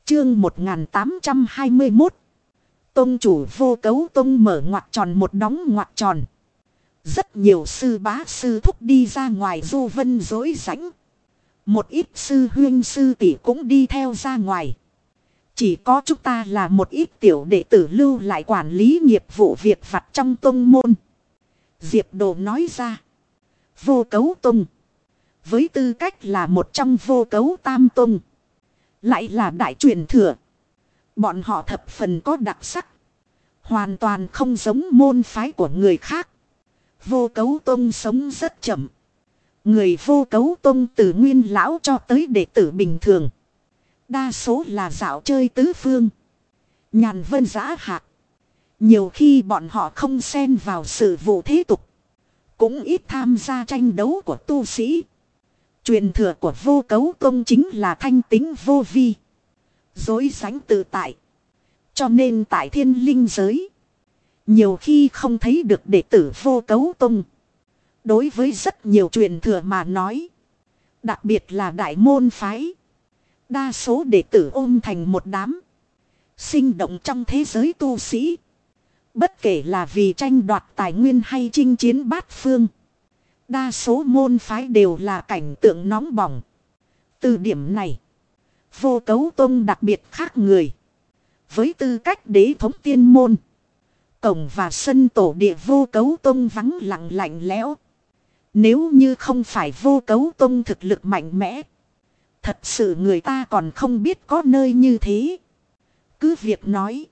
Chương 1821. Tông chủ Vô Cấu Tông mở ngoặc tròn một đóng ngoặc tròn. Rất nhiều sư bá sư thúc đi ra ngoài du vân dối rãnh. Một ít sư huyên sư tỷ cũng đi theo ra ngoài. Chỉ có chúng ta là một ít tiểu đệ tử lưu lại quản lý nghiệp vụ việc vặt trong tông môn. Diệp Đồ nói ra. Vô Cấu Tông, với tư cách là một trong Vô Cấu Tam Tông, lại là đại truyền thừa. Bọn họ thập phần có đặc sắc. Hoàn toàn không giống môn phái của người khác. Vô Cấu Tông sống rất chậm. Người Vô Cấu Tông từ nguyên lão cho tới đệ tử bình thường, đa số là dạo chơi tứ phương, nhàn vân dã hạc. Nhiều khi bọn họ không xen vào sự vụ thế tục, cũng ít tham gia tranh đấu của tu sĩ. Truyền thừa của Vô Cấu Tông chính là thanh tính vô vi, dối rãnh tự tại. Cho nên tại thiên linh giới, nhiều khi không thấy được đệ tử Vô Cấu Tông. Đối với rất nhiều truyền thừa mà nói, đặc biệt là đại môn phái, đa số đệ tử ôm thành một đám, sinh động trong thế giới tu sĩ. Bất kể là vì tranh đoạt tài nguyên hay chinh chiến bát phương, đa số môn phái đều là cảnh tượng nóng bỏng. Từ điểm này, Vô Cấu Tông đặc biệt khác người. Với tư cách đế thống tiên môn, cổng và sân tổ địa Vô Cấu Tông vắng lặng lạnh lẽo. Nếu như không phải Vô Cấu Tông thực lực mạnh mẽ, thật sự người ta còn không biết có nơi như thế. Cứ việc nói,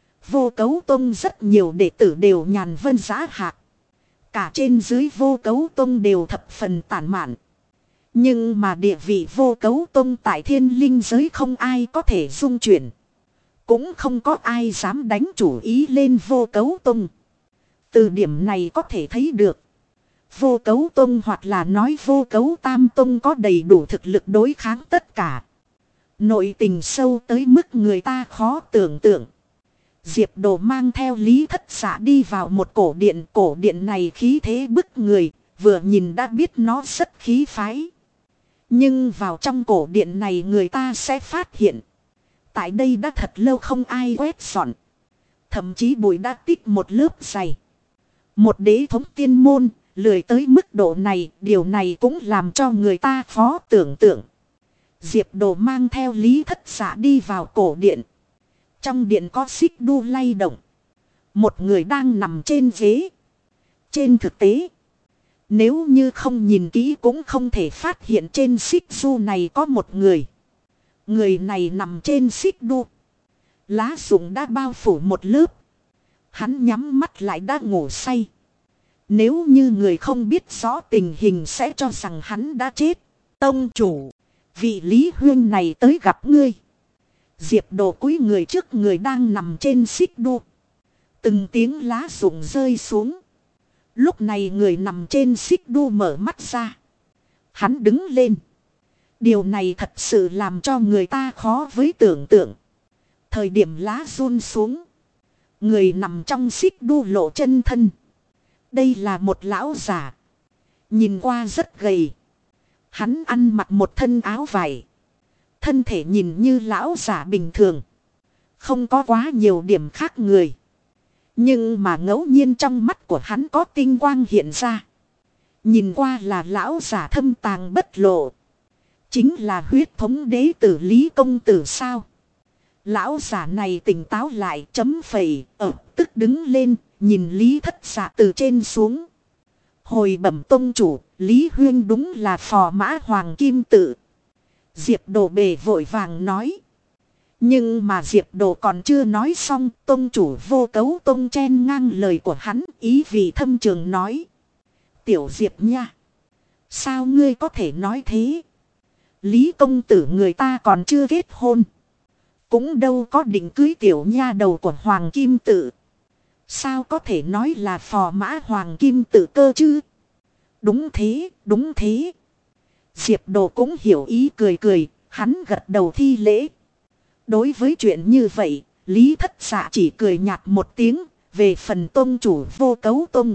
Vô Cấu Tông rất nhiều đệ tử đều nhàn vân dã hạc. Cả trên dưới Vô Cấu Tông đều thập phần tản mạn. Nhưng mà địa vị Vô Cấu Tông tại thiên linh giới không ai có thể dung chuyển. Cũng không có ai dám đánh chủ ý lên Vô Cấu Tông. Từ điểm này có thể thấy được, Vô Cấu Tông hoặc là nói Vô Cấu Tam Tông có đầy đủ thực lực đối kháng tất cả. Nội tình sâu tới mức người ta khó tưởng tượng. Diệp Đồ mang theo Lý Thất Dạ đi vào một cổ điện. Cổ điện này khí thế bức người, vừa nhìn đã biết nó rất khí phái. Nhưng vào trong cổ điện này người ta sẽ phát hiện, tại đây đã thật lâu không ai quét dọn. Thậm chí bụi đã tích một lớp dày. Một đế thống tiên môn lười tới mức độ này, điều này cũng làm cho người ta khó tưởng tượng. Diệp Đồ mang theo Lý Thất Dạ đi vào cổ điện. Trong điện có xích đu lay động. Một người đang nằm trên ghế. Trên thực tế, nếu như không nhìn kỹ cũng không thể phát hiện trên xích đu này có một người. Người này nằm trên xích đu, lá rụng đã bao phủ một lớp. Hắn nhắm mắt lại đã ngủ say. Nếu như người không biết rõ tình hình sẽ cho rằng hắn đã chết. Tông chủ, vị Lý Huyên này tới gặp ngươi. Diệp Đồ cúi người trước người đang nằm trên xích đu. Từng tiếng lá rụng rơi xuống. Lúc này người nằm trên xích đu mở mắt ra. Hắn đứng lên. Điều này thật sự làm cho người ta khó với tưởng tượng. Thời điểm lá run xuống, người nằm trong xích đu lộ chân thân. Đây là một lão già, nhìn qua rất gầy. Hắn ăn mặc một thân áo vải. Thân thể nhìn như lão già bình thường, không có quá nhiều điểm khác người. Nhưng mà ngẫu nhiên trong mắt của hắn có tinh quang hiện ra. Nhìn qua là lão già thâm tàng bất lộ. Chính là huyết thống đế tử Lý công tử sao? Lão giả này tỉnh táo lại, chấm phẩy, tức đứng lên, nhìn Lý Thất Dạ từ trên xuống. Hồi bẩm tông chủ, Lý Huyên đúng là phò mã Hoàng Kim Tự. Diệp Đồ bề vội vàng nói. Nhưng mà Diệp Đồ còn chưa nói xong, tông chủ Vô Cấu Tông chen ngang lời của hắn, ý vị thâm trường nói. Tiểu Diệp nha, sao ngươi có thể nói thế? Lý công tử người ta còn chưa kết hôn, cũng đâu có định cưới tiểu nha đầu của Hoàng Kim Tự. Sao có thể nói là phò mã Hoàng Kim Tự cơ chứ? Đúng thế, đúng thế. Diệp Đồ cũng hiểu ý cười cười, hắn gật đầu thi lễ. Đối với chuyện như vậy, Lý Thất Dạ chỉ cười nhạt một tiếng. Về phần tông chủ Vô Cấu Tông,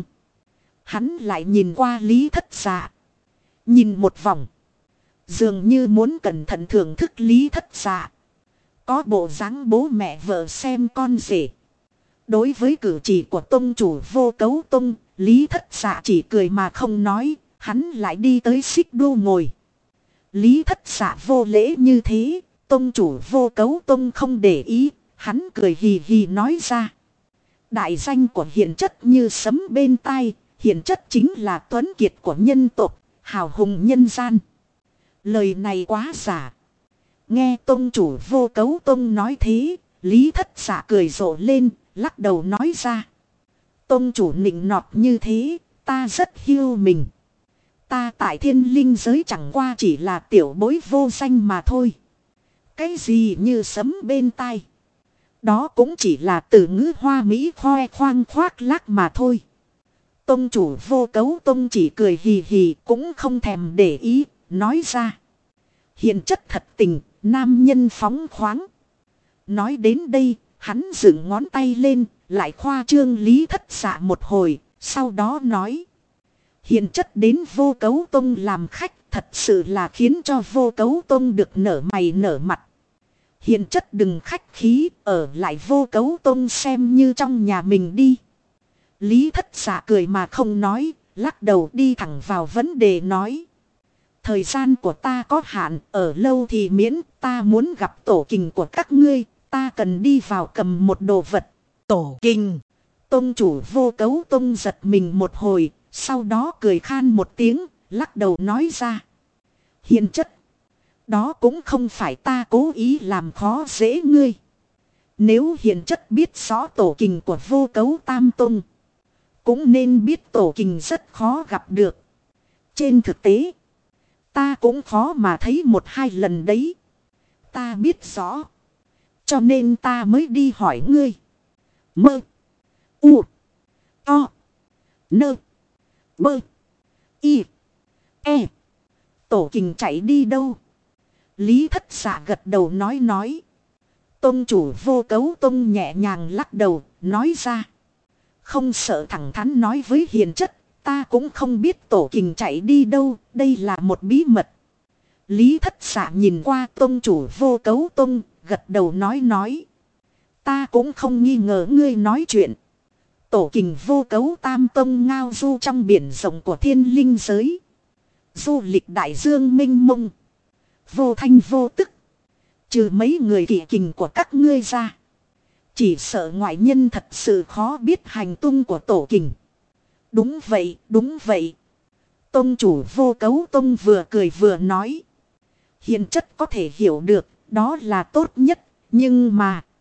hắn lại nhìn qua Lý Thất Dạ, nhìn một vòng, dường như muốn cẩn thận thưởng thức Lý Thất Dạ. Có bộ dáng bố mẹ vợ xem con rể. Đối với cử chỉ của tông chủ Vô Cấu Tông, Lý Thất Dạ chỉ cười mà không nói, hắn lại đi tới xích đu ngồi. Lý Thất Dạ vô lễ như thế, tông chủ Vô Cấu Tông không để ý, hắn cười hì hì nói ra. Đại danh của hiền chất như sấm bên tai, hiền chất chính là tuấn kiệt của nhân tộc, hào hùng nhân gian. Lời này quá giả. Nghe tông chủ Vô Cấu Tông nói thế, Lý Thất Dạ cười rộ lên, lắc đầu nói ra. Tông chủ nịnh nọt như thế, ta rất hiu mình. Ta tại thiên linh giới chẳng qua chỉ là tiểu bối vô danh mà thôi. Cái gì như sấm bên tai. Đó cũng chỉ là từ ngữ hoa mỹ khoe khoang khoác lác mà thôi. Tông chủ Vô Cấu Tông chỉ cười hì hì cũng không thèm để ý, nói ra. Hiện chất thật tình, nam nhân phóng khoáng. Nói đến đây, hắn dựng ngón tay lên, lại khoa trương Lý Thất Dạ một hồi, sau đó nói. Hiện chất đến Vô Cấu Tông làm khách, thật sự là khiến cho Vô Cấu Tông được nở mày nở mặt. Hiện chất đừng khách khí, ở lại Vô Cấu Tông xem như trong nhà mình đi. Lý Thất Dạ cười mà không nói, lắc đầu đi thẳng vào vấn đề nói. Thời gian của ta có hạn, ở lâu thì miễn, ta muốn gặp tổ kình của các ngươi, ta cần đi vào cầm một đồ vật. Tổ kình. Tông chủ Vô Cấu Tông giật mình một hồi, sau đó cười khan một tiếng, lắc đầu nói ra. Hiền chất. Đó cũng không phải ta cố ý làm khó dễ ngươi. Nếu hiền chất biết rõ tổ kình của Vô Cấu Tam Tông, cũng nên biết tổ kình rất khó gặp được. Trên thực tế, ta cũng khó mà thấy một hai lần đấy. Ta biết rõ. Cho nên ta mới đi hỏi ngươi. Mơ. U. To. Nơ. Bơ. Y. E. Tổ kình chạy đi đâu? Lý Thất Dạ gật đầu nói. Tông chủ Vô Cấu Tông nhẹ nhàng lắc đầu, nói ra. Không sợ thẳng thắn nói với hiền chất, ta cũng không biết tổ kình chạy đi đâu, đây là một bí mật. Lý Thất Dạ nhìn qua tông chủ Vô Cấu Tông, gật đầu nói. Ta cũng không nghi ngờ ngươi nói chuyện. Tổ kình Vô Cấu Tam Tông ngao du trong biển rộng của thiên linh giới. Du lịch đại dương mênh mông. Vô thanh vô tức. Trừ mấy người kỵ kình của các ngươi ra, chỉ sợ ngoại nhân thật sự khó biết hành tung của tổ kình. Đúng vậy. Tông chủ Vô Cấu Tông vừa cười vừa nói. Hiền chất có thể hiểu được, đó là tốt nhất. Nhưng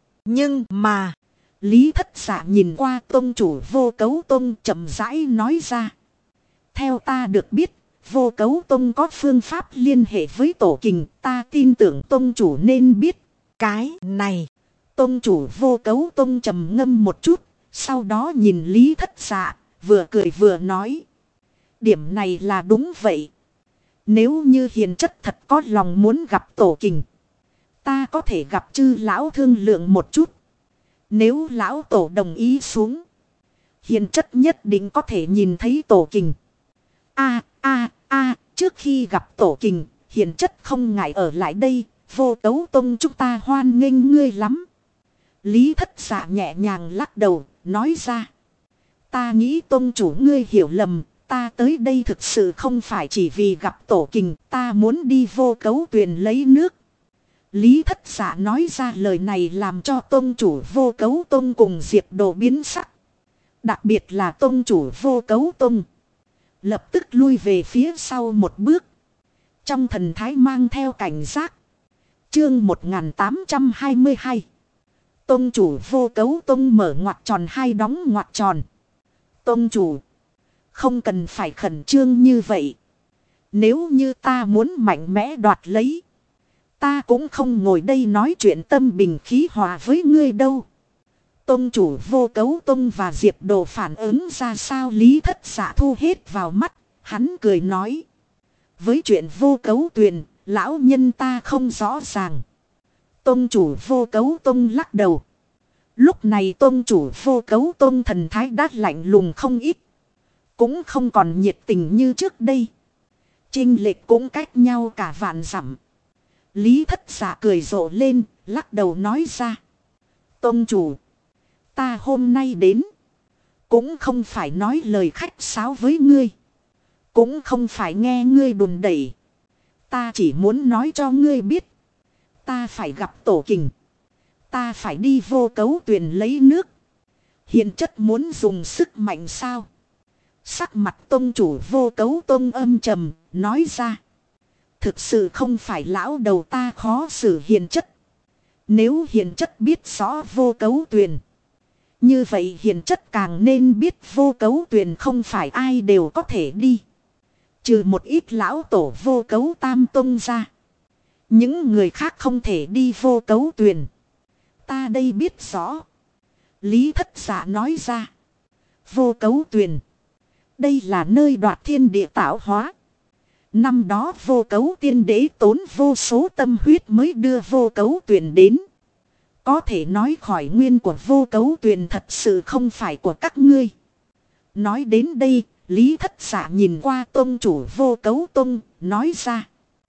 mà. Lý Thất Dạ nhìn qua tông chủ Vô Cấu Tông chậm rãi nói ra. Theo ta được biết, Vô Cấu Tông có phương pháp liên hệ với tổ kình, ta tin tưởng tông chủ nên biết. Cái này. Tông chủ Vô Cấu Tông trầm ngâm một chút, sau đó nhìn Lý Thất Dạ, vừa cười vừa nói. Điểm này là đúng vậy. Nếu như hiền chất thật có lòng muốn gặp tổ kình, ta có thể gặp chư lão thương lượng một chút. Nếu lão tổ đồng ý xuống, hiền chất nhất định có thể nhìn thấy tổ kình. Trước khi gặp tổ kình, hiền chất không ngại ở lại đây, Vô Cấu Tông chúng ta hoan nghênh ngươi lắm. Lý Thất Dạ nhẹ nhàng lắc đầu, nói ra. Ta nghĩ tông chủ ngươi hiểu lầm, ta tới đây thực sự không phải chỉ vì gặp tổ kình, ta muốn đi Vô Cấu Tuyền lấy nước. Lý Thất Dạ nói ra lời này làm cho tông chủ Vô Cấu Tông cùng Diệp Đồ biến sắc. Đặc biệt là tông chủ Vô Cấu Tông lập tức lui về phía sau một bước, trong thần thái mang theo cảnh giác. Chương 1822. Tông chủ Vô Cấu Tông mở ngoặc tròn hai đóng ngoặc tròn. Tông chủ, không cần phải khẩn trương như vậy. Nếu như ta muốn mạnh mẽ đoạt lấy, ta cũng không ngồi đây nói chuyện tâm bình khí hòa với ngươi đâu. Tông chủ Vô Cấu Tông và Diệp Đồ phản ứng ra sao Lý Thất Dạ thu hết vào mắt, hắn cười nói. Với chuyện Vô Cấu Tuyền, lão nhân ta không rõ ràng. Tông chủ Vô Cấu Tông lắc đầu. Lúc này tông chủ Vô Cấu Tông thần thái đã lạnh lùng không ít, cũng không còn nhiệt tình như trước đây. Chênh lệch cũng cách nhau cả vạn dặm. Lý Thất Dạ cười rộ lên, lắc đầu nói ra. Tông chủ, ta hôm nay đến. Cũng không phải nói lời khách sáo với ngươi. Cũng không phải nghe ngươi đùn đẩy. Ta chỉ muốn nói cho ngươi biết. Ta phải gặp Tổ Kình. Ta phải đi Vô Cấu Tuyền lấy nước. Hiền chất muốn dùng sức mạnh sao? Sắc mặt tông chủ Vô Cấu Tông âm trầm, nói ra. Thực sự không phải lão đầu ta khó xử hiền chất. Nếu hiền chất biết rõ Vô Cấu Tuyền. Như vậy hiền chất càng nên biết Vô Cấu Tuyền không phải ai đều có thể đi. Trừ một ít lão tổ Vô Cấu Tam Tông ra. Những người khác không thể đi Vô Cấu Tuyền. Ta đây biết rõ. Lý Thất Dạ nói ra. Vô Cấu Tuyền. Đây là nơi đoạt thiên địa tạo hóa. Năm đó Vô Cấu Tiên Đế tốn vô số tâm huyết mới đưa Vô Cấu Tuyền đến. Có thể nói khỏi nguyên của Vô Cấu Tuyền thật sự không phải của các ngươi. Nói đến đây, Lý Thất Dạ nhìn qua tông chủ Vô Cấu Tông, nói ra.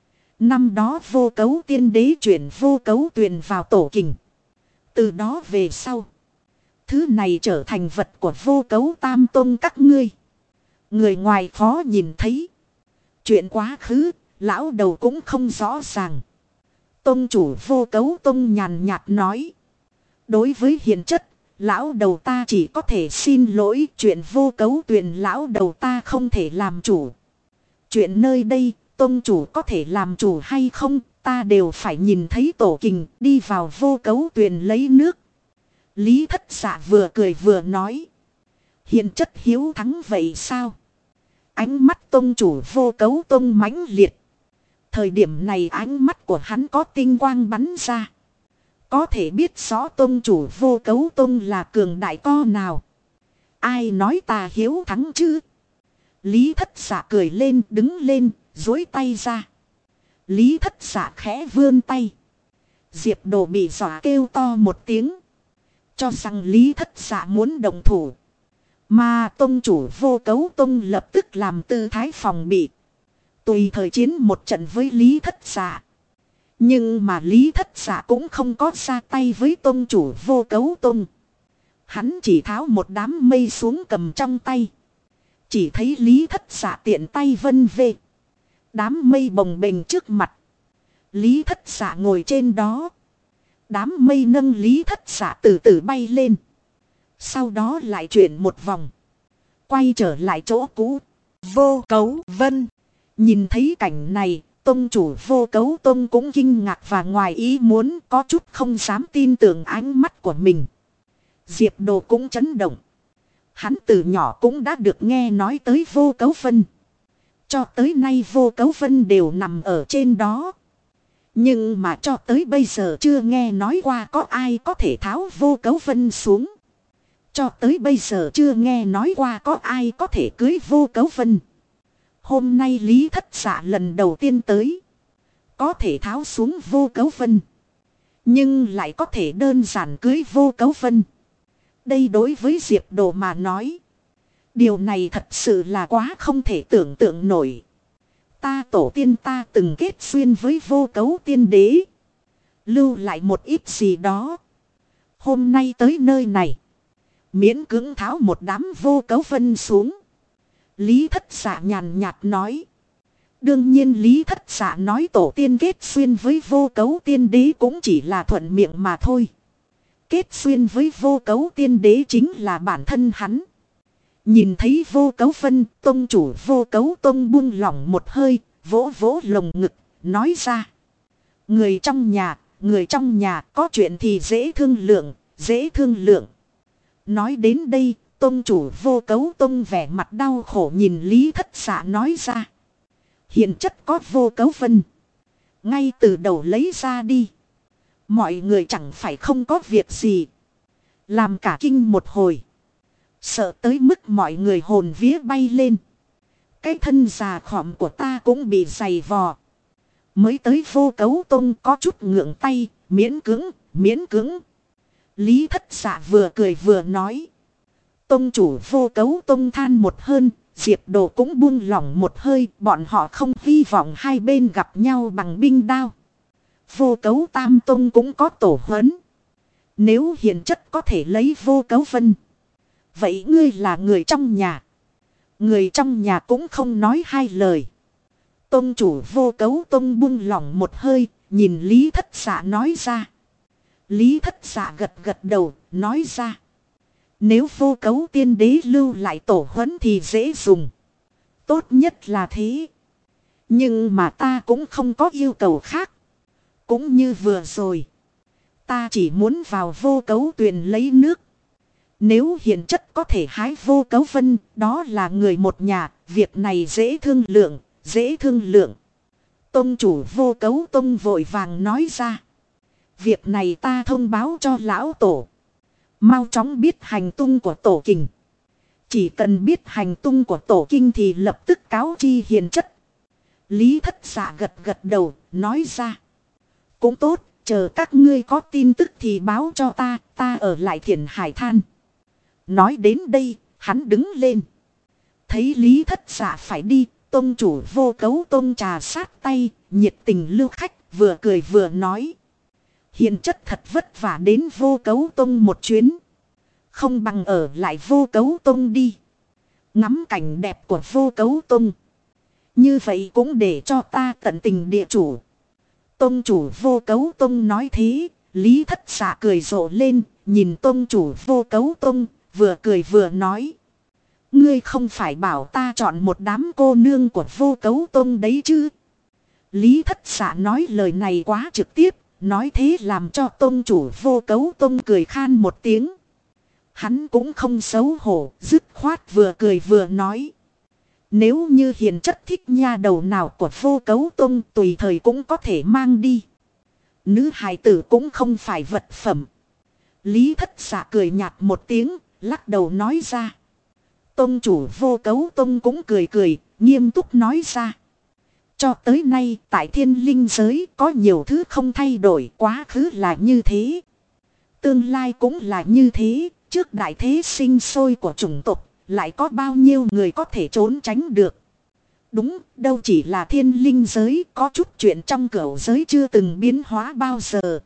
Năm đó Vô Cấu Tiên Đế chuyển Vô Cấu Tuyền vào Tổ Kình. Từ đó về sau, thứ này trở thành vật của Vô Cấu Tam Tông các ngươi. Người ngoài khó nhìn thấy. Chuyện quá khứ, lão đầu cũng không rõ ràng. Tông chủ Vô Cấu Tông nhàn nhạt nói. Đối với hiền chất, lão đầu ta chỉ có thể xin lỗi. Chuyện Vô Cấu Tuyền lão đầu ta không thể làm chủ. Chuyện nơi đây, tông chủ có thể làm chủ hay không, ta đều phải nhìn thấy Tổ Kình đi vào Vô Cấu Tuyền lấy nước. Lý Thất Dạ vừa cười vừa nói. Hiền chất hiếu thắng vậy sao? Ánh mắt tông chủ Vô Cấu Tông mãnh liệt. Thời điểm này ánh mắt của hắn có tinh quang bắn ra. Có thể biết rõ tông chủ Vô Cấu Tông là cường đại co nào. Ai nói ta hiếu thắng chứ? Lý Thất Dạ cười lên, đứng lên, duỗi tay ra. Lý Thất Dạ khẽ vươn tay. Diệp Đồ bị dọa kêu to một tiếng. Cho rằng Lý Thất Dạ muốn động thủ. Mà tông chủ Vô Cấu Tông lập tức làm tư thái phòng bị. Tùy thời chiến một trận với Lý Thất Dạ. Nhưng mà Lý Thất Dạ cũng không có ra tay với tông chủ Vô Cấu Tông. Hắn chỉ tháo một đám mây xuống cầm trong tay. Chỉ thấy Lý Thất Dạ tiện tay vân về. Đám mây bồng bềnh trước mặt. Lý Thất Dạ ngồi trên đó. Đám mây nâng Lý Thất Dạ từ từ bay lên. Sau đó lại chuyển một vòng. Quay trở lại chỗ cũ. Vô Cấu Vân. Nhìn thấy cảnh này, tông chủ Vô Cấu Tông cũng kinh ngạc và ngoài ý muốn, có chút không dám tin tưởng ánh mắt của mình. Diệp Đồ cũng chấn động. Hắn từ nhỏ cũng đã được nghe nói tới Vô Cấu Vân. Cho tới nay Vô Cấu Vân đều nằm ở trên đó. Nhưng mà cho tới bây giờ chưa nghe nói qua có ai có thể tháo Vô Cấu Vân xuống. Cho tới bây giờ chưa nghe nói qua có ai có thể cưới Vô Cấu Vân. Hôm nay Lý Thất Dạ lần đầu tiên tới. Có thể tháo xuống Vô Cấu Vân. Nhưng lại có thể đơn giản cưới Vô Cấu Vân. Đây đối với Diệp Đồ mà nói. Điều này thật sự là quá không thể tưởng tượng nổi. Ta tổ tiên ta từng kết duyên với Vô Cấu Tiên Đế. Lưu lại một ít gì đó. Hôm nay tới nơi này. Miễn cưỡng tháo một đám Vô Cấu Vân xuống. Lý Thất Dạ nhàn nhạt nói. Đương nhiên Lý Thất Dạ nói tổ tiên kết duyên với Vô Cấu Tiên Đế cũng chỉ là thuận miệng mà thôi. Kết duyên với Vô Cấu Tiên Đế chính là bản thân hắn. Nhìn thấy Vô Cấu Vân, tông chủ Vô Cấu Tông buông lỏng một hơi, vỗ vỗ lồng ngực, nói ra. Người trong nhà có chuyện thì dễ thương lượng, dễ thương lượng. Nói đến đây, tông chủ Vô Cấu Tông vẻ mặt đau khổ nhìn Lý Thất Dạ nói ra. Hiện chất có Vô Cấu Vân. Ngay từ đầu lấy ra đi. Mọi người chẳng phải không có việc gì. Làm cả kinh một hồi. Sợ tới mức mọi người hồn vía bay lên. Cái thân già khọm của ta cũng bị dày vò. Mới tới Vô Cấu Tông có chút ngượng tay, miễn cưỡng. Lý Thất Dạ vừa cười vừa nói. Tông chủ Vô Cấu Tông than một hơn, Diệp Đồ cũng buông lỏng một hơi, bọn họ không hy vọng hai bên gặp nhau bằng binh đao. Vô Cấu Tam Tông cũng có tổ huấn. Nếu hiền chất có thể lấy Vô Cấu Vân. Vậy ngươi là người trong nhà. Người trong nhà cũng không nói hai lời. Tông chủ Vô Cấu Tông buông lỏng một hơi, nhìn Lý Thất Dạ nói ra. Lý Thất Dạ gật gật đầu, nói ra. Nếu Vô Cấu tiên đế lưu lại tổ huấn thì dễ dùng. Tốt nhất là thế. Nhưng mà ta cũng không có yêu cầu khác. Cũng như vừa rồi. Ta chỉ muốn vào Vô Cấu tuyền lấy nước. Nếu hiền chất có thể hái Vô Cấu Vân, đó là người một nhà, việc này dễ thương lượng, dễ thương lượng. Tông chủ Vô Cấu Tông vội vàng nói ra. Việc này ta thông báo cho lão tổ. Mau chóng biết hành tung của tổ kình. Chỉ cần biết hành tung của tổ kinh thì lập tức cáo chi hiền chất. Lý Thất Dạ gật gật đầu, nói ra. Cũng tốt, chờ các ngươi có tin tức thì báo cho ta ở lại Thiền Hải Than. Nói đến đây, hắn đứng lên. Thấy Lý Thất Dạ phải đi, tông chủ Vô Cấu Tông trà sát tay, nhiệt tình lưu khách, vừa cười vừa nói. Hiền chất thật vất vả đến Vô Cấu Tông một chuyến. Không bằng ở lại Vô Cấu Tông đi. Ngắm cảnh đẹp của Vô Cấu Tông. Như vậy cũng để cho ta tận tình địa chủ. Tông chủ Vô Cấu Tông nói thế, Lý Thất Dạ cười rộ lên, nhìn tông chủ Vô Cấu Tông, vừa cười vừa nói. Ngươi không phải bảo ta chọn một đám cô nương của Vô Cấu Tông đấy chứ? Lý Thất Dạ nói lời này quá trực tiếp, nói thế làm cho tông chủ Vô Cấu Tông cười khan một tiếng. Hắn cũng không xấu hổ, dứt khoát vừa cười vừa nói. Nếu như hiền chất thích nha đầu nào của Vô Cấu Tông tùy thời cũng có thể mang đi. Nữ hài tử cũng không phải vật phẩm. Lý Thất Dạ cười nhạt một tiếng, lắc đầu nói ra. Tông chủ Vô Cấu Tông cũng cười cười, nghiêm túc nói ra. Cho tới nay tại thiên linh giới có nhiều thứ không thay đổi, quá khứ là như thế. Tương lai cũng là như thế, trước đại thế sinh sôi của chủng tộc, lại có bao nhiêu người có thể trốn tránh được. Đúng, đâu chỉ là thiên linh giới, có chút chuyện trong cửu giới chưa từng biến hóa bao giờ.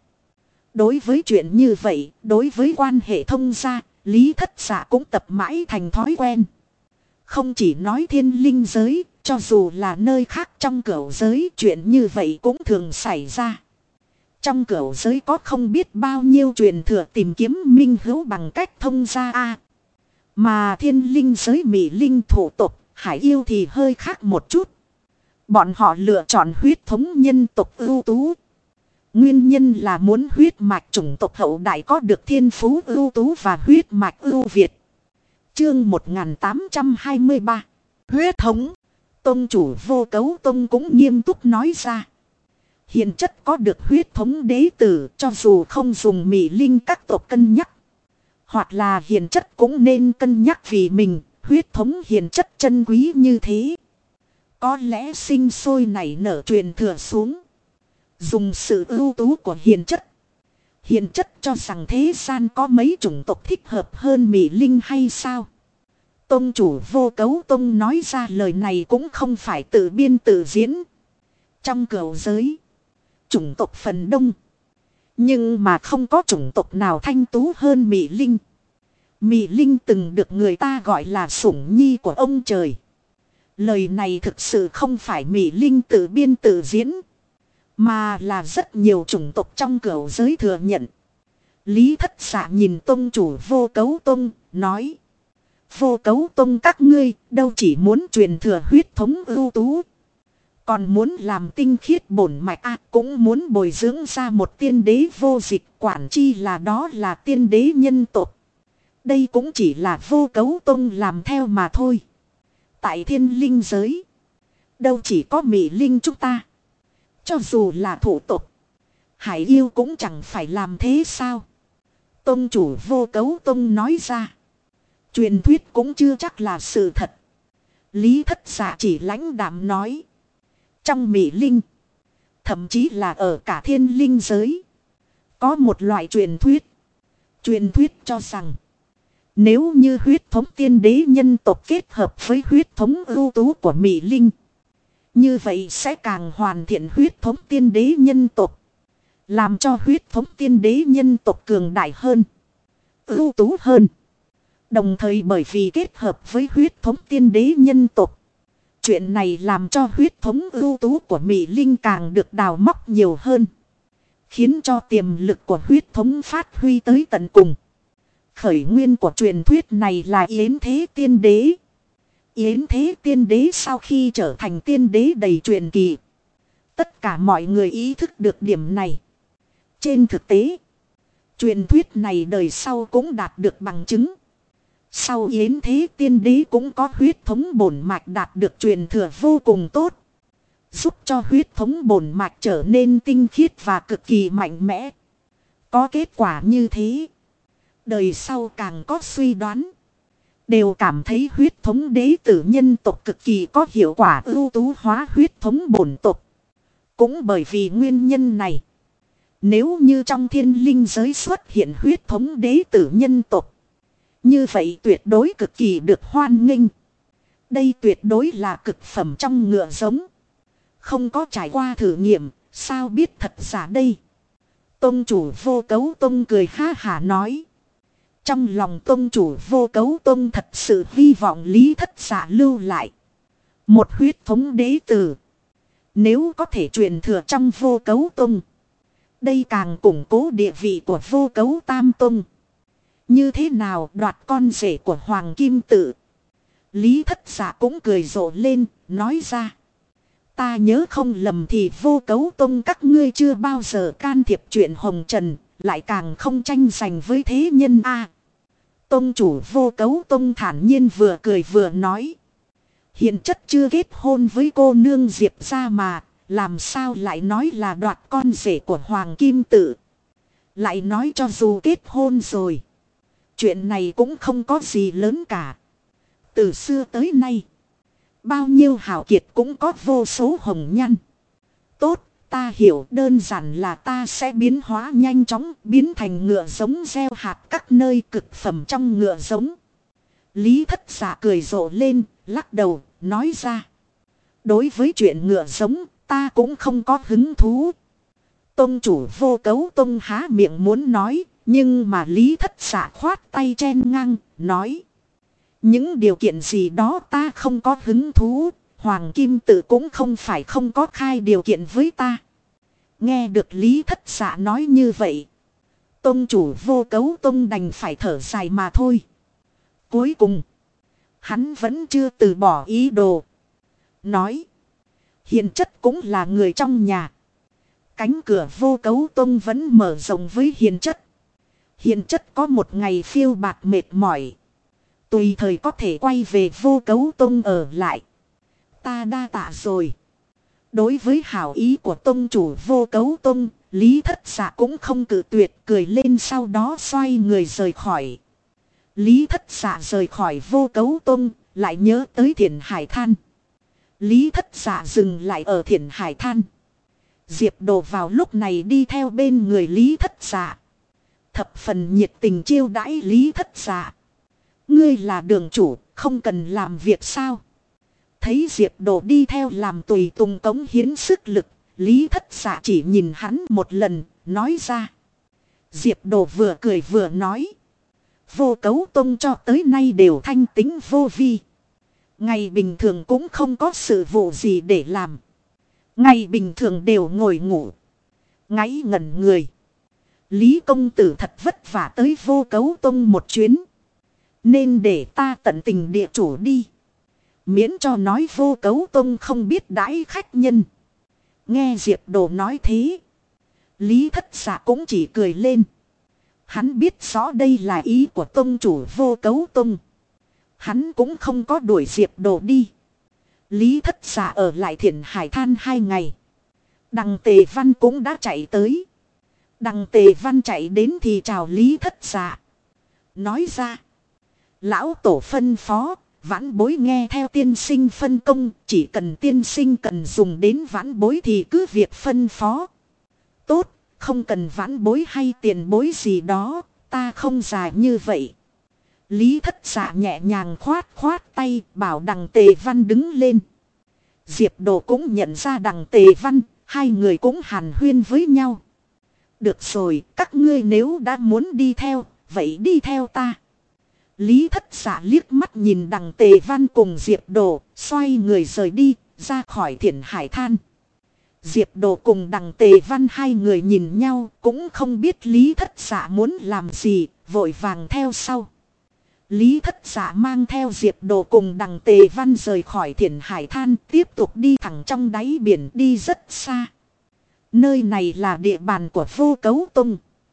Đối với chuyện như vậy, đối với quan hệ thông gia, Lý Thất Dạ cũng tập mãi thành thói quen. Không chỉ nói thiên linh giới, cho dù là nơi khác trong cửu giới, chuyện như vậy cũng thường xảy ra. Trong cửu giới có không biết bao nhiêu truyền thừa tìm kiếm minh hữu bằng cách thông gia a. Mà thiên linh giới Mỹ linh thủ tộc, hải yêu thì hơi khác một chút. Bọn họ lựa chọn huyết thống nhân tộc ưu tú. Nguyên nhân là muốn huyết mạch chủng tộc hậu đại có được thiên phú ưu tú và huyết mạch ưu việt. Chương 1823 Huyết thống. Tông chủ Vô Cấu Tông cũng nghiêm túc nói ra. Hiện chất có được huyết thống đế tử, cho dù không dùng Mỹ linh các tộc cân nhắc. Hoặc là hiền chất cũng nên cân nhắc vì mình, huyết thống hiền chất chân quý như thế. Có lẽ sinh sôi nảy nở truyền thừa xuống. Dùng sự ưu tú của hiền chất. Hiền chất cho rằng thế gian có mấy chủng tộc thích hợp hơn Mỹ linh hay sao? Tông chủ Vô Cấu Tông nói ra lời này cũng không phải tự biên tự diễn. Trong cửu giới, chủng tộc phần đông. Nhưng mà không có chủng tộc nào thanh tú hơn Mỹ linh. Mỹ linh từng được người ta gọi là sủng nhi của ông trời. Lời này thực sự không phải Mỹ linh tự biên tự diễn. Mà là rất nhiều chủng tộc trong cửu giới thừa nhận. Lý Thất Dạ nhìn tông chủ Vô Cấu Tông, nói. Vô Cấu Tông các ngươi đâu chỉ muốn truyền thừa huyết thống ưu tú. Còn muốn làm tinh khiết bổn mạch cũng muốn bồi dưỡng ra một tiên đế vô dịch, quản chi là đó là tiên đế nhân tộc. Đây cũng chỉ là Vô Cấu Tông làm theo mà thôi. Tại thiên linh giới, đâu chỉ có Mỹ linh chúng ta. Cho dù là thủ tộc, hải yêu cũng chẳng phải làm thế sao. Tông chủ Vô Cấu Tông nói ra. Truyền thuyết cũng chưa chắc là sự thật. Lý Thất Dạ chỉ lãnh đạm nói. Trong Mỹ linh, thậm chí là ở cả thiên linh giới, có một loại truyền thuyết. Truyền thuyết cho rằng, nếu như huyết thống tiên đế nhân tộc kết hợp với huyết thống ưu tú của Mỹ linh, như vậy sẽ càng hoàn thiện huyết thống tiên đế nhân tộc. Làm cho huyết thống tiên đế nhân tộc cường đại hơn. Ưu tú hơn. Đồng thời bởi vì kết hợp với huyết thống tiên đế nhân tộc. Chuyện này làm cho huyết thống ưu tú của Mị Linh càng được đào móc nhiều hơn. Khiến cho tiềm lực của huyết thống phát huy tới tận cùng. Khởi nguyên của truyền thuyết này là Yến Thế Tiên Đế. Yến Thế Tiên Đế sau khi trở thành tiên đế đầy truyền kỳ. Tất cả mọi người ý thức được điểm này. Trên thực tế, truyền thuyết này đời sau cũng đạt được bằng chứng. Sau Yến Thế Tiên Đế cũng có huyết thống bổn mạch đạt được truyền thừa vô cùng tốt. Giúp cho huyết thống bổn mạch trở nên tinh khiết và cực kỳ mạnh mẽ. Có kết quả như thế. Đời sau càng có suy đoán. Đều cảm thấy huyết thống đế tử nhân tộc cực kỳ có hiệu quả ưu tú hóa huyết thống bổn tộc. Cũng bởi vì nguyên nhân này. Nếu như trong thiên linh giới xuất hiện huyết thống đế tử nhân tộc. Như vậy tuyệt đối cực kỳ được hoan nghênh. Đây tuyệt đối là cực phẩm trong ngựa giống. Không có trải qua thử nghiệm, sao biết thật giả đây? Tông chủ Vô Cấu Tông cười ha hả nói. Trong lòng tông chủ Vô Cấu Tông thật sự hy vọng Lý Thất Dạ lưu lại một huyết thống đế tử. Nếu có thể truyền thừa trong Vô Cấu Tông, đây càng củng cố địa vị của Vô Cấu Tam Tông. Như thế nào đoạt con rể của Hoàng Kim Tự? Lý Thất Dạ cũng cười rộ lên, nói ra. Ta nhớ không lầm thì Vô Cấu Tông các ngươi chưa bao giờ can thiệp chuyện hồng trần, lại càng không tranh giành với thế nhân a. Tông chủ Vô Cấu Tông thản nhiên vừa cười vừa nói. Hiện chất chưa kết hôn với cô nương Diệp gia mà, làm sao lại nói là đoạt con rể của Hoàng Kim Tự? Lại nói cho dù kết hôn rồi, chuyện này cũng không có gì lớn cả. Từ xưa tới nay, bao nhiêu hảo kiệt cũng có vô số hồng nhan. Tốt, ta hiểu, đơn giản là ta sẽ biến hóa nhanh chóng, biến thành ngựa giống gieo hạt các nơi cực phẩm trong ngựa giống. Lý Thất Dạ cười rộ lên, lắc đầu, nói ra. Đối với chuyện ngựa giống, ta cũng không có hứng thú. Tông chủ Vô Cấu Tông há miệng muốn nói, nhưng mà Lý Thất Dạ khoát tay chen ngang, nói. Những điều kiện gì đó ta không có hứng thú, Hoàng Kim Tự cũng không phải không có khai điều kiện với ta. Nghe được Lý Thất Dạ nói như vậy, tông chủ Vô Cấu Tông đành phải thở dài mà thôi. Cuối cùng, hắn vẫn chưa từ bỏ ý đồ. Nói, Hiền chất cũng là người trong nhà. Cánh cửa Vô Cấu Tông vẫn mở rộng với Hiền chất. Hiền chất có một ngày phiêu bạt mệt mỏi, tùy thời có thể quay về Vô Cấu Tông ở lại. Ta đa tạ rồi. Đối với hảo ý của tông chủ Vô Cấu Tông, Lý Thất Dạ cũng không cự tuyệt, cười lên sau đó xoay người rời khỏi. Lý Thất Dạ rời khỏi Vô Cấu Tông, lại nhớ tới Thiền Hải Than. Lý Thất Dạ dừng lại ở Thiền Hải Than. Diệp Đồ vào lúc này đi theo bên người Lý Thất Dạ, thập phần nhiệt tình chiêu đãi Lý Thất Dạ. Ngươi là đường chủ, không cần làm việc sao? Thấy Diệp Đồ đi theo làm tùy tùng cống hiến sức lực, Lý Thất Dạ chỉ nhìn hắn một lần, nói ra. Diệp Đồ vừa cười vừa nói. Vô Cấu Tông cho tới nay đều thanh tính vô vi. Ngày bình thường cũng không có sự vụ gì để làm. Ngày bình thường đều ngồi ngủ, ngáy ngẩn người. Lý công tử thật vất vả tới Vô Cấu Tông một chuyến, nên để ta tận tình địa chủ đi, miễn cho nói Vô Cấu Tông không biết đãi khách nhân. Nghe Diệp Đồ nói thế, Lý Thất Dạ cũng chỉ cười lên. Hắn biết rõ đây là ý của tông chủ Vô Cấu Tông. Hắn cũng không có đuổi Diệp Đồ đi. Lý Thất Dạ ở lại Thiền Hải Than 2 ngày. Đằng Tề Văn cũng đã chạy tới. Đằng Tề Văn chạy đến thì chào Lý Thất Dạ, nói ra. Lão tổ phân phó, vãn bối nghe theo tiên sinh phân công, chỉ cần tiên sinh cần dùng đến vãn bối thì cứ việc phân phó. Tốt, không cần vãn bối hay tiền bối gì đó, ta không già như vậy. Lý Thất Dạ nhẹ nhàng khoát khoát tay, bảo đằng Tề Văn đứng lên. Diệp Đồ cũng nhận ra đằng Tề Văn, hai người cũng hàn huyên với nhau. Được rồi, các ngươi nếu đã muốn đi theo, vậy đi theo ta. Lý Thất Dạ liếc mắt nhìn Đằng Tề Văn cùng Diệp Đồ, xoay người rời đi, ra khỏi Thiển Hải Than. Diệp Đồ cùng Đằng Tề Văn hai người nhìn nhau, cũng không biết Lý Thất Dạ muốn làm gì, vội vàng theo sau. Lý Thất Dạ mang theo Diệp Đồ cùng Đằng Tề Văn rời khỏi Thiển Hải Than, tiếp tục đi thẳng trong đáy biển, đi rất xa. Nơi này là địa bàn của Vô Cấu Tông.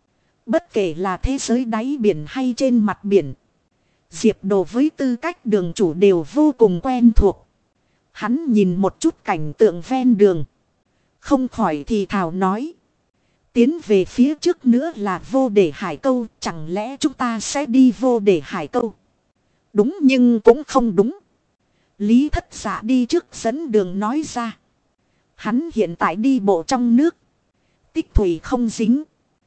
Bất kể là thế giới đáy biển hay trên mặt biển, Diệp Đồ với tư cách đường chủ đều vô cùng quen thuộc. Hắn nhìn một chút cảnh tượng ven đường, không khỏi thì thào nói. Tiến về phía trước nữa là Vô Để Hải Câu, chẳng lẽ chúng ta sẽ đi Vô Để Hải Câu? Đúng nhưng cũng không đúng. Lý Thất Dạ đi trước dẫn đường nói ra. Hắn hiện tại đi bộ trong nước, tích thủy không dính.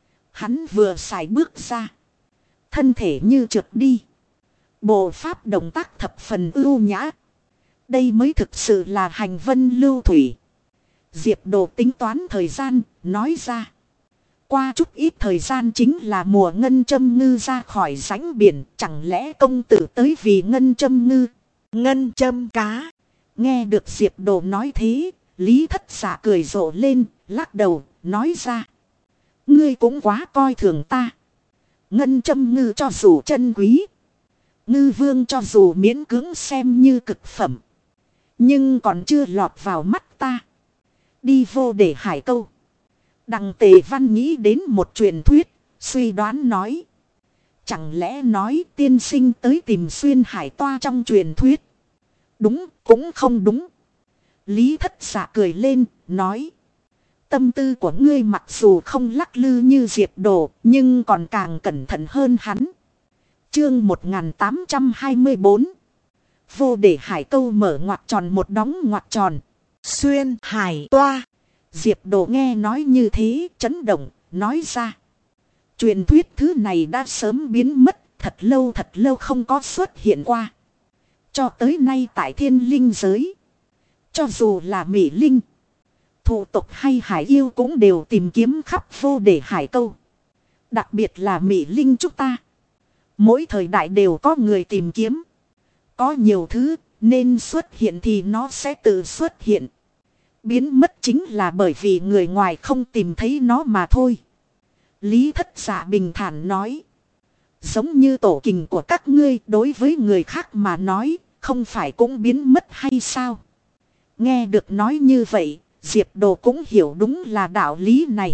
Hắn vừa sải bước ra, thân thể như trượt đi. Bộ pháp động tác thập phần ưu nhã. Đây mới thực sự là hành vân lưu thủy. Diệp Đồ tính toán thời gian, nói ra. Qua chút ít thời gian chính là mùa ngân châm ngư ra khỏi rãnh biển. Chẳng lẽ công tử tới vì ngân châm ngư? Ngân châm cá. Nghe được Diệp Đồ nói thế, Lý Thất Dạ cười rộ lên, lắc đầu, nói ra. Ngươi cũng quá coi thường ta. Ngân châm ngư cho dù chân quý, ngư vương cho dù miễn cưỡng xem như cực phẩm, nhưng còn chưa lọt vào mắt ta. Đi Vô Để Hải Câu. Đằng Tề Văn nghĩ đến một truyền thuyết, suy đoán nói. Chẳng lẽ nói tiên sinh tới tìm xuyên hải toa trong truyền thuyết? Đúng, cũng không đúng. Lý Thất Dạ cười lên, nói. Tâm tư của ngươi mặc dù không lắc lư như Diệp Đồ, nhưng còn càng cẩn thận hơn hắn. Chương 1824. Vô Để Hải Câu mở ngoặc tròn một đóng ngoặc tròn. Xuyên hải toa. Diệp Đồ nghe nói như thế, chấn động, nói ra. Truyền thuyết thứ này đã sớm biến mất, thật lâu không có xuất hiện qua. Cho tới nay tại Thiên Linh giới, cho dù là Mỹ Linh, thụ tộc hay hải yêu cũng đều tìm kiếm khắp Vô Để Hải Câu. Đặc biệt là Mỹ Linh chúng ta, mỗi thời đại đều có người tìm kiếm. Có nhiều thứ nên xuất hiện thì nó sẽ tự xuất hiện. Biến mất chính là bởi vì người ngoài không tìm thấy nó mà thôi. Lý Thất Dạ bình thản nói. Giống như tổ kình của các ngươi đối với người khác mà nói, không phải cũng biến mất hay sao? Nghe được nói như vậy, Diệp Đồ cũng hiểu đúng là đạo lý này.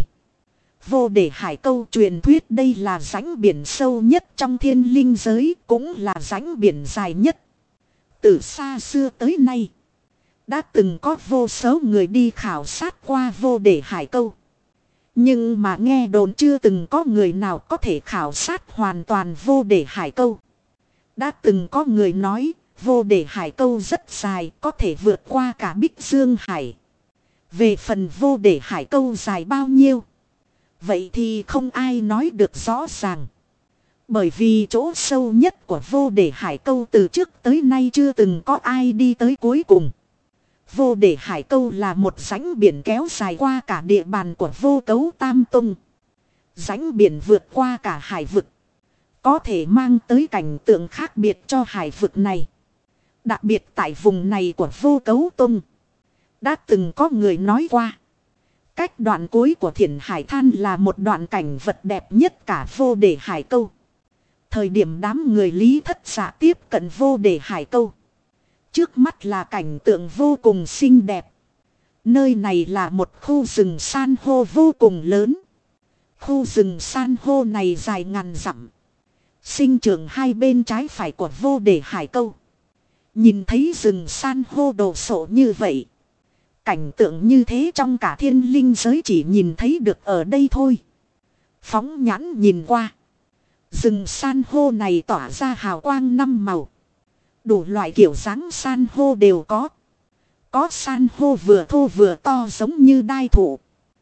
Vô Để Hải Câu truyền thuyết đây là rãnh biển sâu nhất trong Thiên Linh giới, cũng là rãnh biển dài nhất. Từ xa xưa tới nay, đã từng có vô số người đi khảo sát qua Vô Để Hải Câu. Nhưng mà nghe đồn chưa từng có người nào có thể khảo sát hoàn toàn Vô Để Hải Câu. Đã từng có người nói Vô Để Hải Câu rất dài, có thể vượt qua cả Bích Dương Hải. Về phần Vô Để Hải Câu dài bao nhiêu, vậy thì không ai nói được rõ ràng. Bởi vì chỗ sâu nhất của Vô Để Hải Câu từ trước tới nay chưa từng có ai đi tới cuối cùng. Vô Để Hải Câu là một rãnh biển kéo dài qua cả địa bàn của Vô Cấu Tam Tông. Rãnh biển vượt qua cả hải vực, có thể mang tới cảnh tượng khác biệt cho hải vực này. Đặc biệt tại vùng này của Vô Cấu Tông, đã từng có người nói qua, cách đoạn cuối của Thiển Hải Than là một đoạn cảnh vật đẹp nhất cả Vô Để Hải Câu. Thời điểm đám người Lý Thất Dạ tiếp cận Vô Để Hải Câu, trước mắt là cảnh tượng vô cùng xinh đẹp. Nơi này là một khu rừng san hô vô cùng lớn. Khu rừng san hô này dài ngàn dặm, sinh trưởng hai bên trái phải của Vô Để Hải Câu. Nhìn thấy rừng san hô đồ sộ như vậy, cảnh tượng như thế trong cả Thiên Linh giới chỉ nhìn thấy được ở đây thôi. Phóng nhãn nhìn qua, rừng san hô này tỏa ra hào quang năm màu. Đủ loại kiểu dáng san hô đều có. Có san hô vừa thô vừa to giống như đai thụ.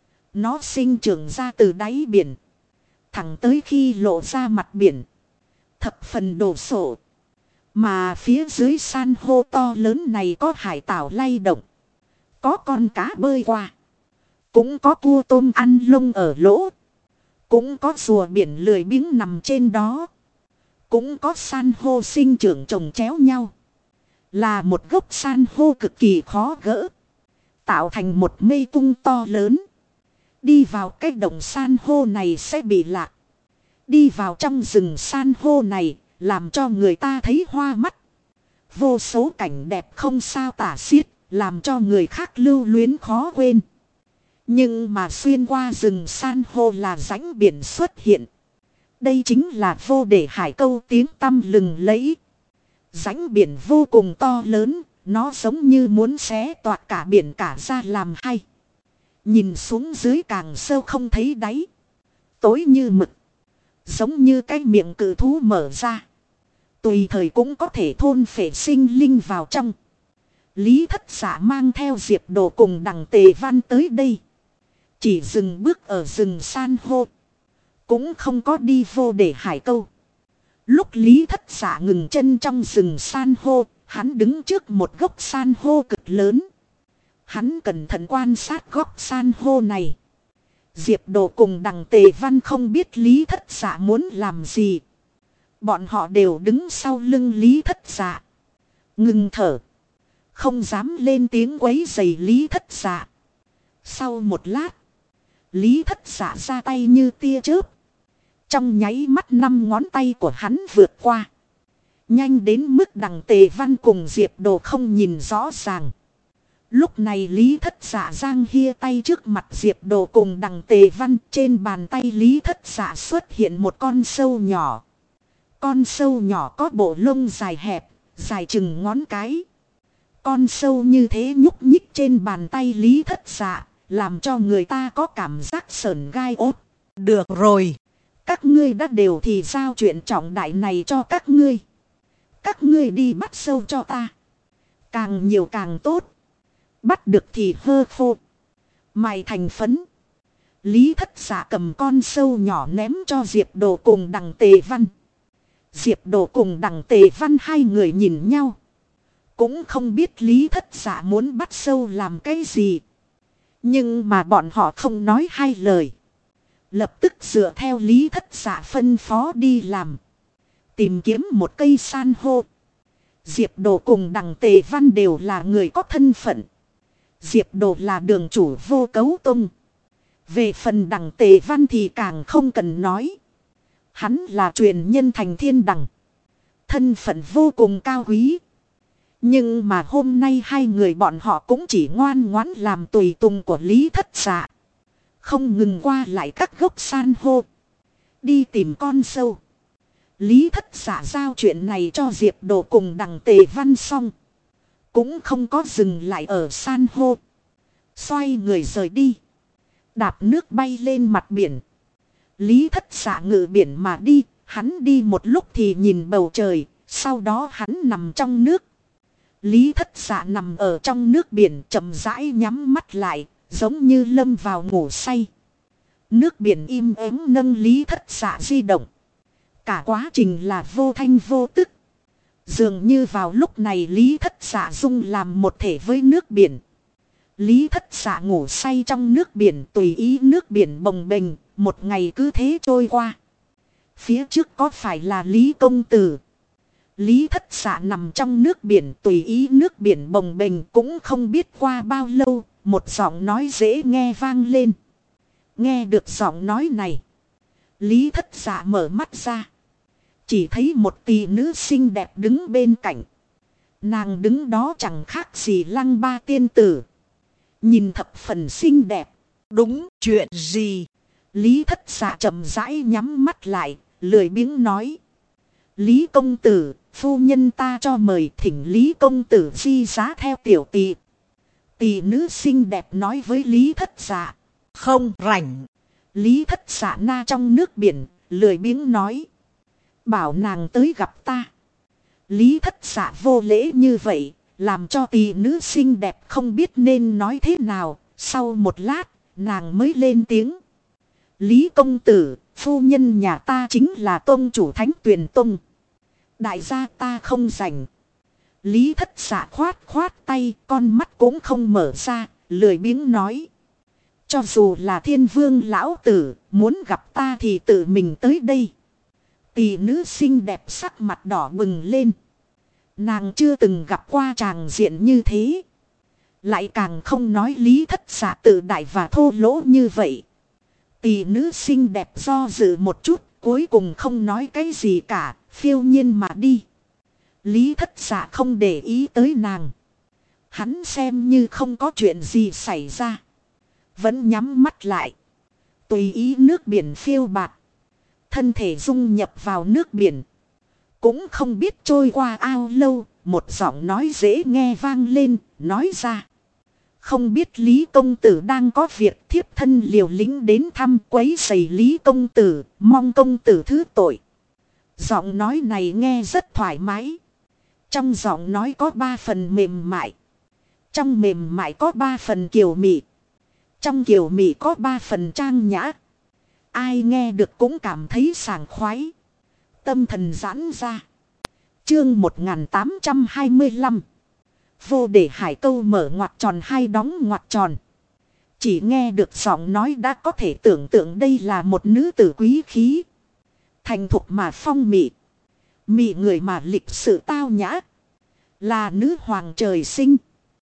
Nó sinh trưởng ra từ đáy biển, thẳng tới khi lộ ra mặt biển, thập phần đồ sộ. Mà phía dưới san hô to lớn này có hải tảo lay động, có con cá bơi qua, cũng có cua tôm ăn lông ở lỗ, Cũng có rùa biển lười biếng nằm trên đó. Cũng có san hô sinh trưởng chồng chéo nhau. Là một gốc san hô cực kỳ khó gỡ. Tạo thành một mê cung to lớn. Đi vào cái đồng san hô này sẽ bị lạc. Đi vào trong rừng san hô này làm cho người ta thấy hoa mắt. Vô số cảnh đẹp không sao tả xiết. Làm cho người khác lưu luyến khó quên. Nhưng mà xuyên qua rừng san hô là rãnh biển xuất hiện. Đây chính là vô để hải câu tiếng tăm lừng lẫy. Rãnh biển vô cùng to lớn. Nó giống như muốn xé toạc cả biển cả ra làm hay. Nhìn xuống dưới càng sâu không thấy đáy. Tối như mực. Giống như cái miệng cự thú mở ra. Tùy thời cũng có thể thôn phệ sinh linh vào trong. Lý Thất Dạ mang theo Diệp Đồ cùng Đằng Tề Văn tới đây. Chỉ dừng bước ở rừng san hô. Cũng không có đi vô để hải câu. Lúc Lý Thất Dạ ngừng chân trong rừng san hô, hắn đứng trước một gốc san hô cực lớn. Hắn cẩn thận quan sát gốc san hô này. Diệp Đồ cùng Đằng Tề Văn không biết Lý Thất Dạ muốn làm gì. Bọn họ đều đứng sau lưng Lý Thất Dạ. Ngừng thở. Không dám lên tiếng quấy rầy Lý Thất Dạ. Sau một lát. Lý Thất Dạ ra tay như tia chớp. Trong nháy mắt 5 ngón tay của hắn vượt qua. Nhanh đến mức Đằng Tề Văn cùng Diệp Đồ không nhìn rõ ràng. Lúc này Lý Thất Dạ giang hia tay trước mặt Diệp Đồ cùng Đằng Tề Văn. Trên bàn tay Lý Thất Dạ xuất hiện một con sâu nhỏ. Con sâu nhỏ có bộ lông dài hẹp, dài chừng ngón cái. Con sâu như thế nhúc nhích trên bàn tay Lý Thất Dạ, làm cho người ta có cảm giác sởn gai ốt. Được rồi, các ngươi đã đều thì giao chuyện trọng đại này cho các ngươi. Các ngươi đi bắt sâu cho ta. Càng nhiều càng tốt. Bắt được thì hơ khô. Mài thành phấn. Lý Thất Dạ cầm con sâu nhỏ ném cho Diệp Đồ cùng Đằng Tề Văn. Diệp Đồ cùng Đằng Tề Văn hai người nhìn nhau. Cũng không biết Lý Thất Dạ muốn bắt sâu làm cái gì. Nhưng mà bọn họ không nói hai lời. Lập tức dựa theo Lý Thất Dạ phân phó đi làm. Tìm kiếm một cây san hô. Diệp Đồ cùng Đằng Tề Văn đều là người có thân phận. Diệp Đồ là đường chủ Vô Cấu Tông. Về phần Đằng Tề Văn thì càng không cần nói. Hắn là truyền nhân Thành Thiên Đằng. Thân phận vô cùng cao quý. Nhưng mà hôm nay hai người bọn họ cũng chỉ ngoan ngoãn làm tùy tùng của Lý Thất Dạ. Không ngừng qua lại các gốc san hô. Đi tìm con sâu. Lý Thất Dạ giao chuyện này cho Diệp Đồ cùng Đằng Tề Văn xong. Cũng không có dừng lại ở san hô. Xoay người rời đi. Đạp nước bay lên mặt biển. Lý Thất Dạ ngự biển mà đi. Hắn đi một lúc thì nhìn bầu trời. Sau đó hắn nằm trong nước. Lý Thất Dạ nằm ở trong nước biển chậm rãi nhắm mắt lại. Giống như lâm vào ngủ say. Nước biển im ắng nâng Lý Thất Dạ di động. Cả quá trình là vô thanh vô tức. Dường như vào lúc này Lý Thất Dạ dung làm một thể với nước biển. Lý Thất Dạ ngủ say trong nước biển tùy ý nước biển bồng bềnh. Một ngày cứ thế trôi qua. Phía trước có phải là Lý Công Tử? Lý Thất Dạ nằm trong nước biển tùy ý nước biển bồng bềnh cũng không biết qua bao lâu. Một giọng nói dễ nghe vang lên. Nghe được giọng nói này. Lý Thất Dạ mở mắt ra. Chỉ thấy một tỷ nữ xinh đẹp đứng bên cạnh. Nàng đứng đó chẳng khác gì Lăng Ba tiên tử. Nhìn thập phần xinh đẹp. Đúng chuyện gì? Lý Thất Dạ chậm rãi nhắm mắt lại. Lười biếng nói. Lý công tử, phu nhân ta cho mời thỉnh Lý công tử di giá theo tiểu tỷ. Tỷ nữ xinh đẹp nói với Lý Thất Dạ. Không rảnh. Lý Thất Dạ na trong nước biển, lười biếng nói. Bảo nàng tới gặp ta. Lý Thất Dạ vô lễ như vậy, làm cho tỷ nữ xinh đẹp không biết nên nói thế nào. Sau một lát, nàng mới lên tiếng. Lý công tử, phu nhân nhà ta chính là tông chủ Thánh Tuyền Tông. Đại gia ta không rảnh. Lý Thất Dạ khoát tay, con mắt cũng không mở ra, lười biếng nói. Cho dù là thiên vương lão tử, muốn gặp ta thì tự mình tới đây. Tỷ nữ xinh đẹp sắc mặt đỏ bừng lên. Nàng chưa từng gặp qua tràng diện như thế. Lại càng không nói Lý Thất Dạ tự đại và thô lỗ như vậy. Tỷ nữ xinh đẹp do dự một chút, cuối cùng không nói cái gì cả, phiêu nhiên mà đi. Lý Thất Dạ không để ý tới nàng. Hắn xem như không có chuyện gì xảy ra. Vẫn nhắm mắt lại. Tùy ý nước biển phiêu bạt. Thân thể dung nhập vào nước biển. Cũng không biết trôi qua ao lâu, một giọng nói dễ nghe vang lên, nói ra. Không biết Lý công tử đang có việc, thiếp thân liều lĩnh đến thăm quấy rầy Lý công tử, mong công tử thứ tội. Giọng nói này nghe rất thoải mái. Trong giọng nói có 3 phần mềm mại. Trong mềm mại có 3 phần kiều mị. Trong kiều mị có 3 phần trang nhã. Ai nghe được cũng cảm thấy sảng khoái. Tâm thần giãn ra. Chương 1825. Vô để hải câu mở ngoặc tròn hay đóng ngoặc tròn. Chỉ nghe được giọng nói đã có thể tưởng tượng đây là một nữ tử quý khí. Thành thục mà phong mị. Mị người mà lịch sự tao nhã. Là nữ hoàng trời sinh.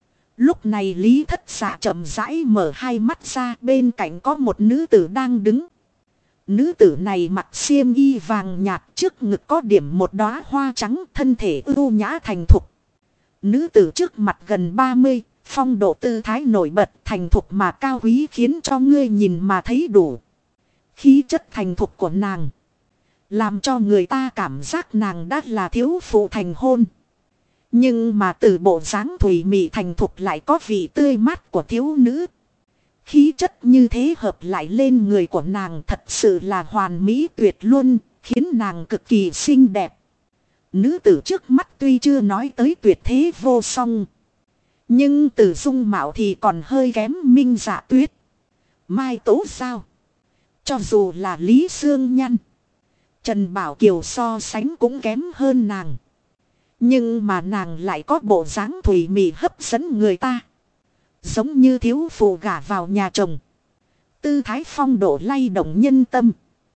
Lúc này Lý Thất Dạ chậm rãi mở hai mắt ra, bên cạnh có một nữ tử đang đứng. Nữ tử này mặc xiêm y vàng nhạt, trước ngực có điểm một đóa hoa trắng, thân thể ưu nhã thành thục. Nữ tử trước mặt gần 30, phong độ tư thái nổi bật, thành thục mà cao quý, khiến cho ngươi nhìn mà thấy đủ. Khí chất thành thục của nàng làm cho người ta cảm giác nàng đã là thiếu phụ thành hôn. Nhưng mà từ bộ dáng thủy mị thành thục lại có vị tươi mát của thiếu nữ. Khí chất như thế hợp lại lên người của nàng thật sự là hoàn mỹ tuyệt luân, khiến nàng cực kỳ xinh đẹp. Nữ tử trước mắt tuy chưa nói tới tuyệt thế vô song, nhưng từ dung mạo thì còn hơi kém Minh Dạ Tuyết, Mai Tố sao. Cho dù là Lý Sương Nhăn, Trần Bảo Kiều so sánh cũng kém hơn nàng. Nhưng mà nàng lại có bộ dáng thủy mị hấp dẫn người ta. Giống như thiếu phụ gả vào nhà chồng. Tư thái phong độ lay động nhân tâm.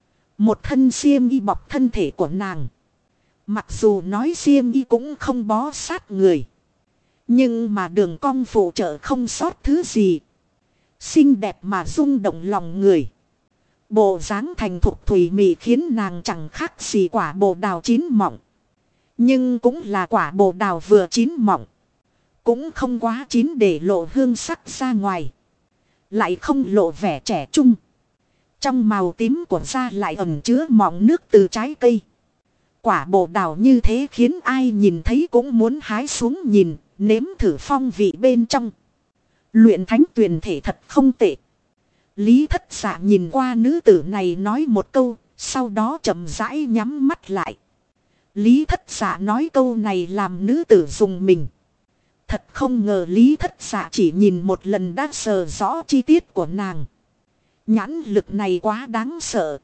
Một thân xiêm y bọc thân thể của nàng. Mặc dù nói xiêm y cũng không bó sát người. Nhưng mà đường cong phụ trợ không sót thứ gì. Xinh đẹp mà rung động lòng người. Bộ dáng thành thục thủy mị khiến nàng chẳng khác gì quả bồ đào chín mọng. Nhưng cũng là quả bồ đào vừa chín mọng. Cũng không quá chín để lộ hương sắc ra ngoài. Lại không lộ vẻ trẻ trung. Trong màu tím của da lại ẩn chứa mọng nước từ trái cây. Quả bồ đào như thế khiến ai nhìn thấy cũng muốn hái xuống nhìn, nếm thử phong vị bên trong. Luyện thánh tuyển thể thật không tệ. Lý Thất Dạ nhìn qua nữ tử này nói một câu, sau đó chậm rãi nhắm mắt lại. Lý Thất Dạ nói câu này làm nữ tử dùng mình. Thật không ngờ Lý Thất Dạ chỉ nhìn một lần đã sờ rõ chi tiết của nàng. Nhãn lực này quá đáng sợ.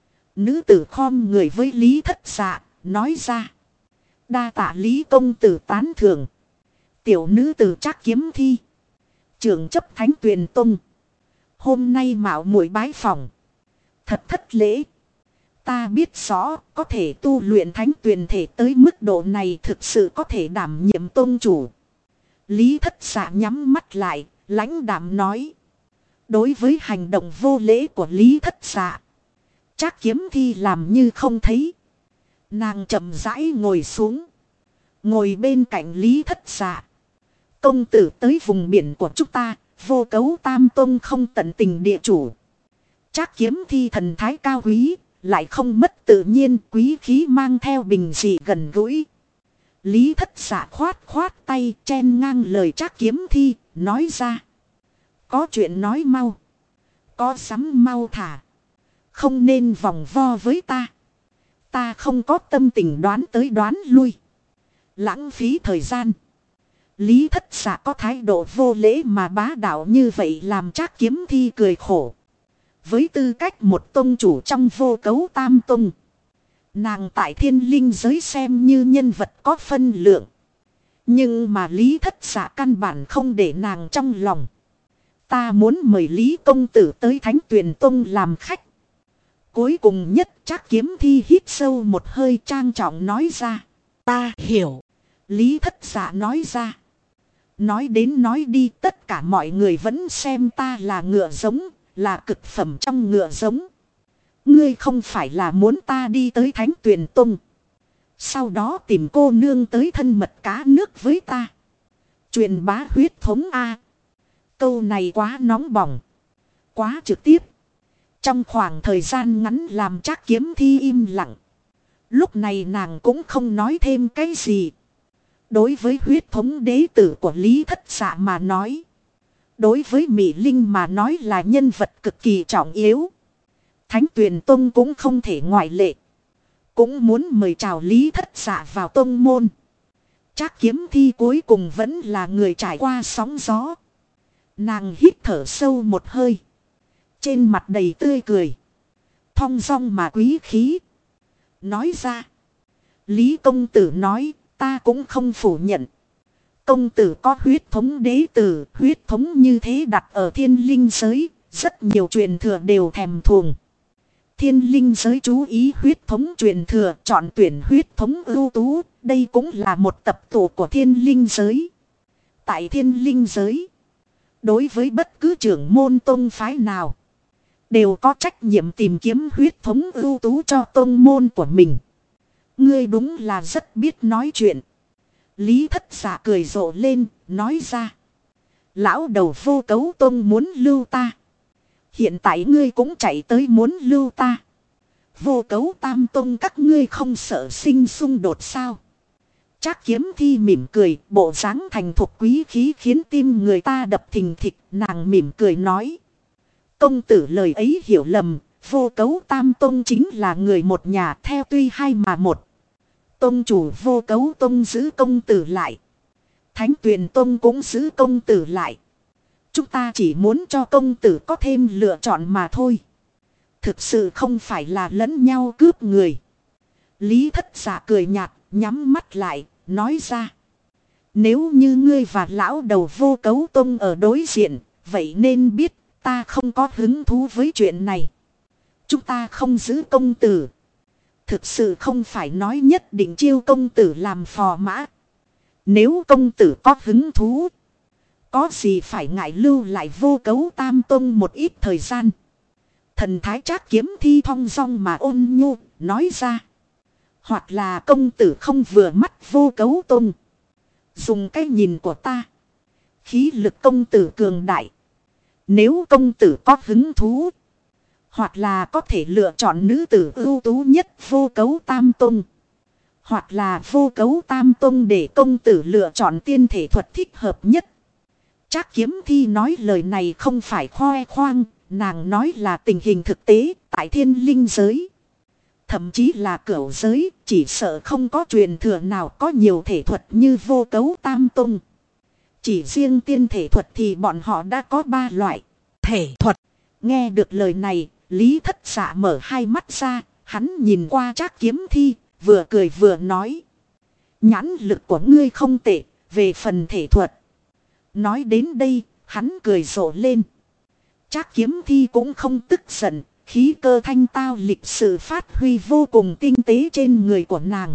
Nữ tử khom người với Lý Thất Dạ, nói ra. Đa tạ Lý công tử tán thưởng. Tiểu nữ tử Trác Kiếm Thi, trưởng chấp Thánh Tuyền Tông, hôm nay mạo muội bái phỏng. Thật thất lễ. Ta biết rõ, có thể tu luyện thánh tuyền thể tới mức độ này thực sự có thể đảm nhiệm tông chủ. Lý Thất Dạ nhắm mắt lại, lãnh đạm nói. Đối với hành động vô lễ của Lý Thất Dạ, Trác Kiếm Thi làm như không thấy. Nàng chậm rãi ngồi xuống. Ngồi bên cạnh Lý Thất Dạ. Công tử tới vùng biển của chúng ta, Vô Cấu Tam Tông không tận tình địa chủ. Trác Kiếm Thi thần thái cao quý, lại không mất tự nhiên, quý khí mang theo bình dị gần gũi. Lý Thất Dạ khoát khoát tay, chen ngang lời Trác Kiếm Thi, nói ra. Có chuyện nói mau. Có sắm mau thả. Không nên vòng vo với ta. Ta không có tâm tình đoán tới đoán lui. Lãng phí thời gian. Lý Thất Dạ có thái độ vô lễ mà bá đạo như vậy làm Trác Kiếm Thi cười khổ. Với tư cách một tông chủ trong Vô Cấu Tam Tông, nàng tại Thiên Linh giới xem như nhân vật có phân lượng. Nhưng mà Lý Thất Dạ căn bản không để nàng trong lòng. Ta muốn mời Lý công tử tới Thánh Tuyền Tông làm khách. Cuối cùng nhất Trác Kiếm Thi hít sâu một hơi trang trọng nói ra. Ta hiểu. Lý Thất Dạ nói ra. Nói đến nói đi tất cả mọi người vẫn xem ta là ngựa giống, là cực phẩm trong ngựa giống. Ngươi không phải là muốn ta đi tới Thánh Tuyền Tông. Sau đó tìm cô nương tới thân mật cá nước với ta. Truyền bá huyết thống A. Câu này quá nóng bỏng. Quá trực tiếp. Trong khoảng thời gian ngắn làm Trác Kiếm Thi im lặng. Lúc này nàng cũng không nói thêm cái gì. Đối với huyết thống đế tử của Lý Thất Dạ mà nói. Đối với Mỹ Linh mà nói là nhân vật cực kỳ trọng yếu. Thánh Tuyền Tông cũng không thể ngoại lệ. Cũng muốn mời chào Lý Thất Dạ vào tông môn. Trác Kiếm Thi cuối cùng vẫn là người trải qua sóng gió. Nàng hít thở sâu một hơi. Trên mặt đầy tươi cười. Thong dong mà quý khí. Nói ra. Lý công tử nói ta cũng không phủ nhận. Công tử có huyết thống đế tử. Huyết thống như thế đặt ở thiên linh giới. Rất nhiều truyền thừa đều thèm thuồng. Thiên linh giới chú ý huyết thống truyền thừa. Chọn tuyển huyết thống ưu tú. Đây cũng là một tập tụ của thiên linh giới. Tại thiên linh giới. Đối với bất cứ trưởng môn tông phái nào. Đều có trách nhiệm tìm kiếm huyết thống ưu tú cho tông môn của mình. Ngươi đúng là rất biết nói chuyện. Lý Thất Dạ cười rộ lên, nói ra. Lão đầu Vô Cấu Tông muốn lưu ta. Hiện tại ngươi cũng chạy tới muốn lưu ta. Vô Cấu Tam Tông các ngươi không sợ sinh xung đột sao? Trác Kiếm Thi mỉm cười, bộ dáng thành thục quý khí khiến tim người ta đập thình thịch. Nàng mỉm cười nói. Công tử lời ấy hiểu lầm, Vô Cấu Tam Tông chính là người một nhà theo tuy hai mà một. Tông chủ Vô Cấu Tông giữ công tử lại. Thánh Tuyền Tông cũng giữ công tử lại. Chúng ta chỉ muốn cho công tử có thêm lựa chọn mà thôi. Thực sự không phải là lẫn nhau cướp người. Lý Thất Dạ cười nhạt, nhắm mắt lại, nói ra. Nếu như ngươi và lão đầu Vô Cấu Tông ở đối diện, vậy nên biết ta không có hứng thú với chuyện này. Chúng ta không giữ công tử. Thực sự không phải nói nhất định chiêu công tử làm phò mã. Nếu công tử có hứng thú, có gì phải ngại lưu lại Vô Cấu Tam Tông một ít thời gian. Thần thái Trác Kiếm Thi thong dong mà ôn nhu, nói ra. Hoặc là công tử không vừa mắt Vô Cấu Tông. Dùng cái nhìn của ta. Khí lực công tử cường đại. Nếu công tử có hứng thú. Hoặc là có thể lựa chọn nữ tử ưu tú nhất Vô Cấu Tam Tông. Hoặc là Vô Cấu Tam Tông để công tử lựa chọn tiên thể thuật thích hợp nhất. Trác Kiếm Thi nói lời này không phải khoe khoang. Nàng nói là tình hình thực tế tại thiên linh giới. Thậm chí là cửu giới, chỉ sợ không có truyền thừa nào có nhiều thể thuật như Vô Cấu Tam Tông. Chỉ riêng tiên thể thuật thì bọn họ đã có 3 loại thể thuật. Nghe được lời này, Lý Thất Dạ mở hai mắt ra, hắn nhìn qua Trác Kiếm Thi, vừa cười vừa nói. Nhãn lực của ngươi không tệ, về phần thể thuật. Nói đến đây, hắn cười rộ lên. Trác Kiếm Thi cũng không tức giận. Khí cơ thanh tao lịch sự phát huy vô cùng tinh tế trên người của nàng.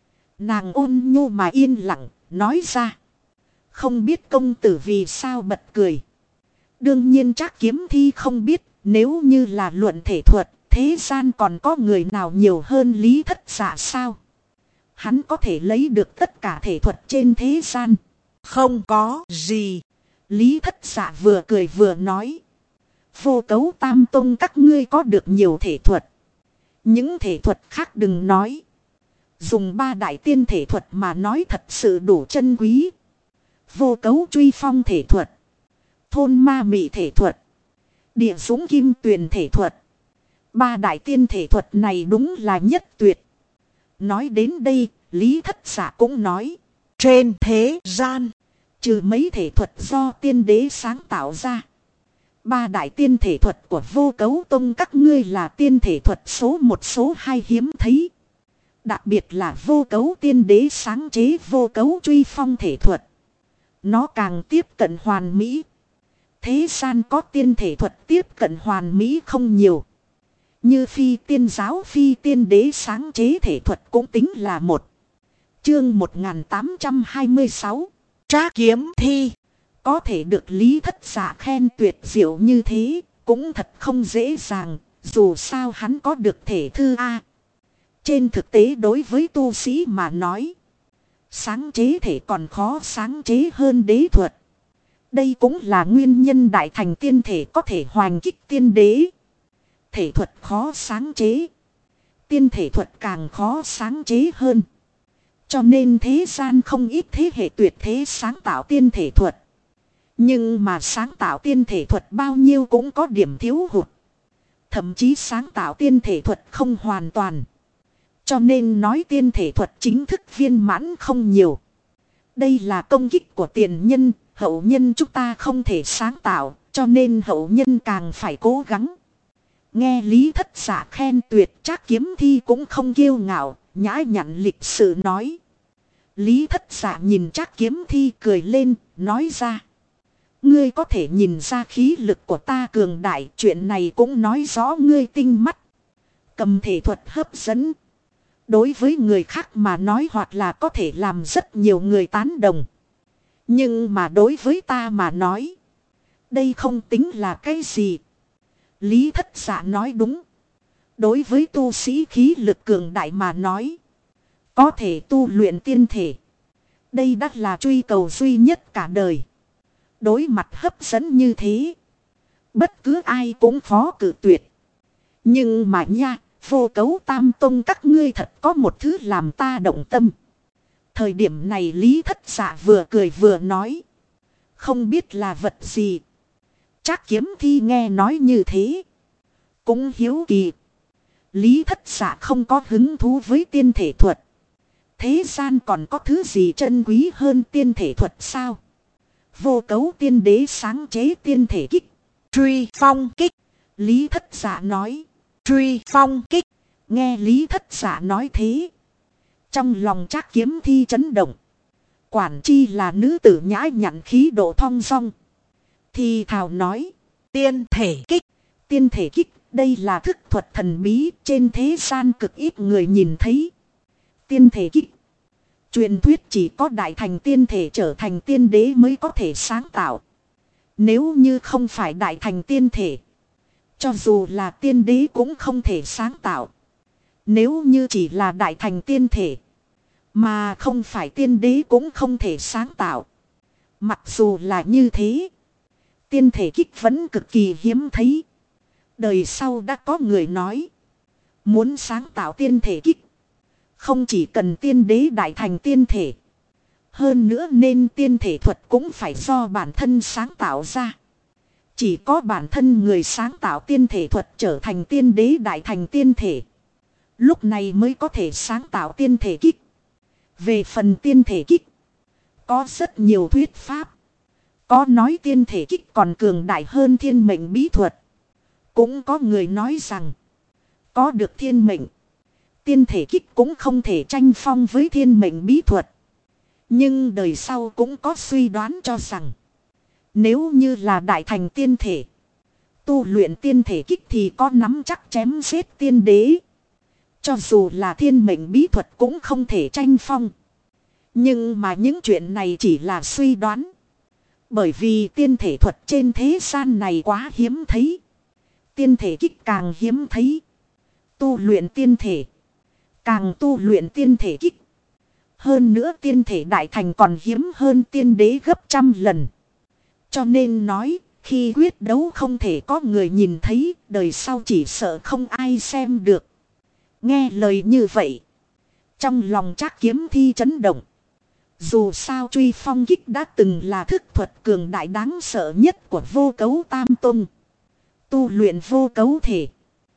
Nàng ôn nhu mà yên lặng, nói ra. Không biết công tử vì sao bật cười. Đương nhiên Trác Kiếm Thi không biết, nếu như là luận thể thuật, thế gian còn có người nào nhiều hơn Lý Thất Dạ sao? Hắn có thể lấy được tất cả thể thuật trên thế gian. Không có gì. Lý Thất Dạ vừa cười vừa nói. Vô Cấu Tam Tông các ngươi có được nhiều thể thuật. Những thể thuật khác đừng nói. Dùng 3 đại tiên thể thuật mà nói thật sự đủ chân quý. Vô Cấu Truy Phong thể thuật. Thôn Ma Mị thể thuật. Địa Dũng Kim Tuyền thể thuật. 3 đại tiên thể thuật này đúng là nhất tuyệt. Nói đến đây, Lý Thất Dạ cũng nói. Trên thế gian, trừ mấy thể thuật do tiên đế sáng tạo ra. 3 đại tiên thể thuật của Vô Cấu Tông các ngươi là tiên thể thuật số 1 số 2 hiếm thấy. Đặc biệt là Vô Cấu tiên đế sáng chế Vô Cấu Truy Phong thể thuật. Nó càng tiếp cận hoàn mỹ. thế gian có tiên thể thuật tiếp cận hoàn mỹ không nhiều. Như phi tiên giáo phi tiên đế sáng chế thể thuật cũng tính là một. Chương 1826 Trác kiếm thi. Có thể được Lý Thất Dạ khen tuyệt diệu như thế cũng thật không dễ dàng. Dù sao hắn có được thể thư A. Trên thực tế đối với tu sĩ mà nói, sáng chế thể còn khó sáng chế hơn đế thuật. Đây cũng là nguyên nhân đại thành tiên thể có thể hoành kích tiên đế. Thể thuật khó sáng chế, tiên thể thuật càng khó sáng chế hơn. Cho nên thế gian không ít thế hệ tuyệt thế sáng tạo tiên thể thuật. Nhưng mà sáng tạo tiên thể thuật bao nhiêu cũng có điểm thiếu hụt. Thậm chí sáng tạo tiên thể thuật không hoàn toàn. Cho nên nói tiên thể thuật chính thức viên mãn không nhiều. Đây là công kích của tiền nhân, hậu nhân chúng ta không thể sáng tạo, cho nên hậu nhân càng phải cố gắng. Nghe Lý Thất Dạ khen tuyệt, Trác Kiếm Thi cũng không kiêu ngạo, nhã nhặn lịch sự nói. Lý Thất Dạ nhìn Trác Kiếm Thi cười lên, nói ra. Ngươi có thể nhìn ra khí lực của ta cường đại, chuyện này cũng nói rõ ngươi tinh mắt. Cầm thể thuật hấp dẫn. Đối với người khác mà nói hoặc là có thể làm rất nhiều người tán đồng. Nhưng mà đối với ta mà nói, đây không tính là cái gì. Lý Thất Dạ nói đúng. Đối với tu sĩ khí lực cường đại mà nói, có thể tu luyện tiên thể. Đây đã là truy cầu duy nhất cả đời. Đối mặt hấp dẫn như thế, bất cứ ai cũng khó cự tuyệt. Nhưng mà nha, Vô Cấu Tam Tông các ngươi thật có một thứ làm ta động tâm. Thời điểm này Lý Thất Dạ vừa cười vừa nói. Không biết là vật gì. Trác Kiếm Thi nghe nói như thế, cũng hiếu kỳ. Lý Thất Dạ không có hứng thú với tiên thể thuật. Thế gian còn có thứ gì chân quý hơn tiên thể thuật sao? Vô Cấu tiên đế sáng chế tiên thể kích. Truy phong kích. Lý Thất Dạ nói. Truy phong kích. Nghe Lý Thất Dạ nói thế, trong lòng Trác Kiếm Thi chấn động. Quản chi là nữ tử nhã nhặn khí độ thong dong. Thì thào nói. Tiên thể kích. Tiên thể kích, đây là thức thuật thần bí trên thế gian cực ít người nhìn thấy. Tiên thể kích, truyền thuyết chỉ có đại thành tiên thể trở thành tiên đế mới có thể sáng tạo. Nếu như không phải đại thành tiên thể, cho dù là tiên đế cũng không thể sáng tạo. Nếu như chỉ là đại thành tiên thể, mà không phải tiên đế cũng không thể sáng tạo. Mặc dù là như thế, tiên thể kích vẫn cực kỳ hiếm thấy. Đời sau đã có người nói, muốn sáng tạo tiên thể kích, không chỉ cần tiên đế đại thành tiên thể, hơn nữa nên tiên thể thuật cũng phải do bản thân sáng tạo ra. Chỉ có bản thân người sáng tạo tiên thể thuật trở thành tiên đế đại thành tiên thể, lúc này mới có thể sáng tạo tiên thể kích. Về phần tiên thể kích, có rất nhiều thuyết pháp. Có nói tiên thể kích còn cường đại hơn thiên mệnh bí thuật. Cũng có người nói rằng, có được thiên mệnh, tiên thể kích cũng không thể tranh phong với thiên mệnh bí thuật. Nhưng đời sau cũng có suy đoán cho rằng, nếu như là đại thành tiên thể, tu luyện tiên thể kích thì có nắm chắc chém giết tiên đế. Cho dù là thiên mệnh bí thuật cũng không thể tranh phong. Nhưng mà những chuyện này chỉ là suy đoán. Bởi vì tiên thể thuật trên thế gian này quá hiếm thấy. Tiên thể kích càng hiếm thấy. Tu luyện tiên thể, càng tu luyện tiên thể kích. Hơn nữa tiên thể đại thành còn hiếm hơn tiên đế gấp trăm lần. Cho nên nói, khi quyết đấu không thể có người nhìn thấy, đời sau chỉ sợ không ai xem được. Nghe lời như vậy, trong lòng Trác Kiếm Thi chấn động. Dù sao truy phong kích đã từng là thức thuật cường đại đáng sợ nhất của Vô Cấu Tam Tông. Tu luyện vô cấu thể,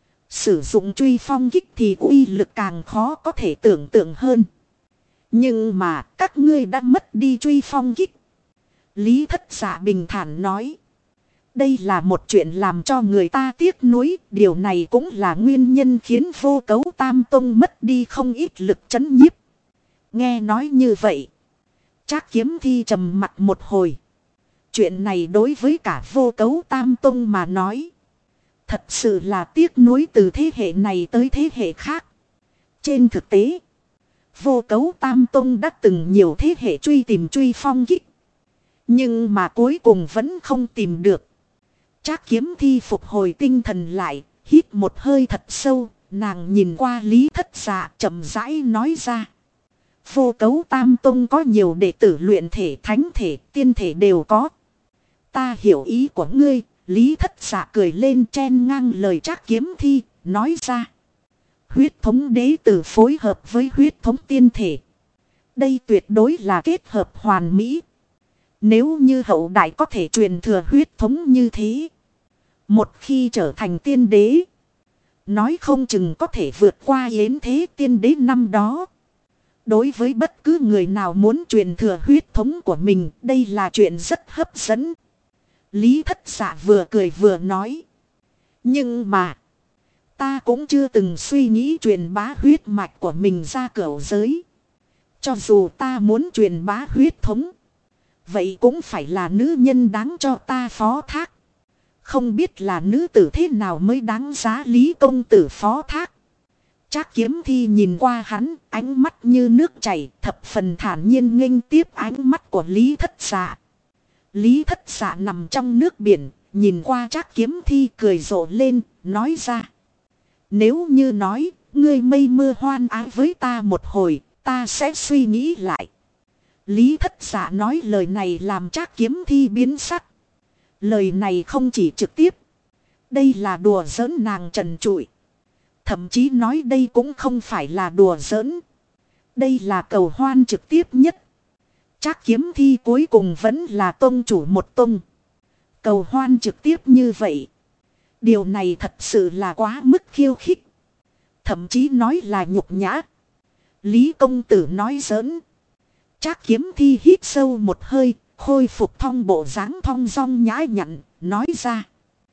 sử dụng truy phong kích thì uy lực càng khó có thể tưởng tượng hơn. Nhưng mà các ngươi đã mất đi truy phong kích. Lý Thất Dạ bình thản nói. Đây là một chuyện làm cho người ta tiếc nuối. Điều này cũng là nguyên nhân khiến Vô Cấu Tam Tông mất đi không ít lực trấn nhiếp. Nghe nói như vậy, Trác Kiếm Thi trầm mặt một hồi. Chuyện này đối với cả Vô Cấu Tam Tông mà nói, thật sự là tiếc nuối từ thế hệ này tới thế hệ khác. Trên thực tế, Vô Cấu Tam Tông đã từng nhiều thế hệ truy tìm Truy Phong kích. Nhưng mà cuối cùng vẫn không tìm được. Trác Kiếm Thi phục hồi tinh thần lại, hít một hơi thật sâu, nàng nhìn qua Lý Thất Dạ chậm rãi nói ra. Vô Cấu Tam Tông có nhiều đệ tử luyện thể, thánh thể, tiên thể đều có. Ta hiểu ý của ngươi. Lý Thất Dạ cười lên chen ngang lời Trác Kiếm Thi, nói ra. Huyết thống đế tử phối hợp với huyết thống tiên thể. Đây tuyệt đối là kết hợp hoàn mỹ. Nếu như hậu đại có thể truyền thừa huyết thống như thế, một khi trở thành tiên đế, nói không chừng có thể vượt qua yến thế tiên đế năm đó. Đối với bất cứ người nào muốn truyền thừa huyết thống của mình, đây là chuyện rất hấp dẫn. Lý Thất Dạ vừa cười vừa nói. Nhưng mà, ta cũng chưa từng suy nghĩ truyền bá huyết mạch của mình ra cửu giới. Cho dù ta muốn truyền bá huyết thống, vậy cũng phải là nữ nhân đáng cho ta phó thác. Không biết là nữ tử thế nào mới đáng giá Lý công tử phó thác. Trác Kiếm Thi nhìn qua hắn, ánh mắt như nước chảy, thập phần thản nhiên nghênh tiếp ánh mắt của Lý Thất Dạ. Lý Thất Dạ nằm trong nước biển, nhìn qua Trác Kiếm Thi cười rộ lên, nói ra. Nếu như nói, ngươi mây mưa hoan ái với ta một hồi, ta sẽ suy nghĩ lại. Lý Thất Dạ nói lời này làm Trác Kiếm Thi biến sắc. Lời này không chỉ trực tiếp. Đây là đùa giỡn nàng trần trụi. Thậm chí nói đây cũng không phải là đùa giỡn. Đây là cầu hoan trực tiếp nhất. Trác Kiếm Thi cuối cùng vẫn là tông chủ một tông. Cầu hoan trực tiếp như vậy. Điều này thật sự là quá mức khiêu khích. Thậm chí nói là nhục nhã. Lý công tử nói giỡn. Trác Kiếm Thi hít sâu một hơi, khôi phục thong bộ dáng thong dong nhã nhặn, nói ra.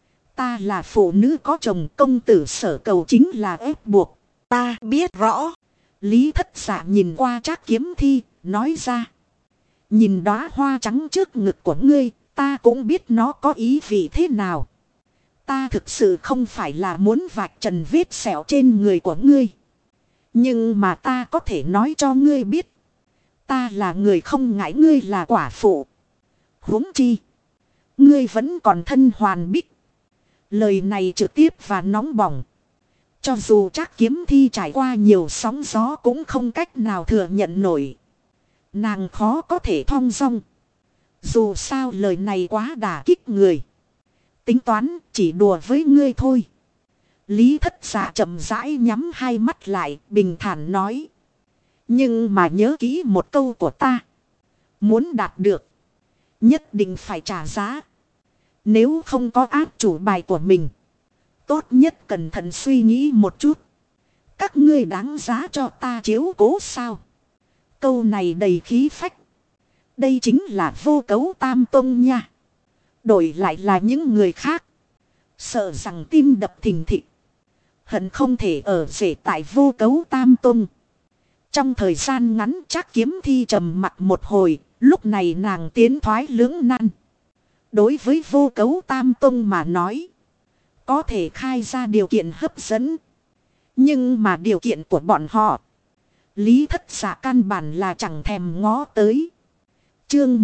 Ta là phụ nữ có chồng, công tử sở cầu chính là ép buộc. Ta biết rõ. Lý Thất Dạ nhìn qua Trác Kiếm Thi, nói ra. Nhìn đóa hoa trắng trước ngực của ngươi, ta cũng biết nó có ý vị thế nào. Ta thực sự không phải là muốn vạch trần vết sẹo trên người của ngươi. Nhưng mà ta có thể nói cho ngươi biết. Ta là người không ngại ngươi là quả phụ. Huống chi, ngươi vẫn còn thân hoàn bích. Lời này trực tiếp và nóng bỏng. Cho dù Trác Kiếm Thi trải qua nhiều sóng gió cũng không cách nào thừa nhận nổi. Nàng khó có thể thong dong. Dù sao lời này quá đả kích người. Tính toán chỉ đùa với ngươi thôi. Lý Thất Dạ chậm rãi nhắm hai mắt lại, bình thản nói. Nhưng mà nhớ kỹ một câu của ta. Muốn đạt được, nhất định phải trả giá. Nếu không có áp chủ bài của mình, tốt nhất cẩn thận suy nghĩ một chút. Các ngươi đáng giá cho ta chiếu cố sao? Câu này đầy khí phách. Đây chính là Vô Cấu Tam Tông nha. Đổi lại là những người khác, sợ rằng tim đập thình thịch, hận không thể ở rể tại Vô Cấu Tam Tông. Trong thời gian ngắn Trác Kiếm Thi trầm mặc một hồi, lúc này nàng tiến thoái lưỡng nan. Đối với Vô Cấu Tam Tông mà nói, có thể khai ra điều kiện hấp dẫn. Nhưng mà điều kiện của bọn họ, Lý Thất Dạ căn bản là chẳng thèm ngó tới. Chương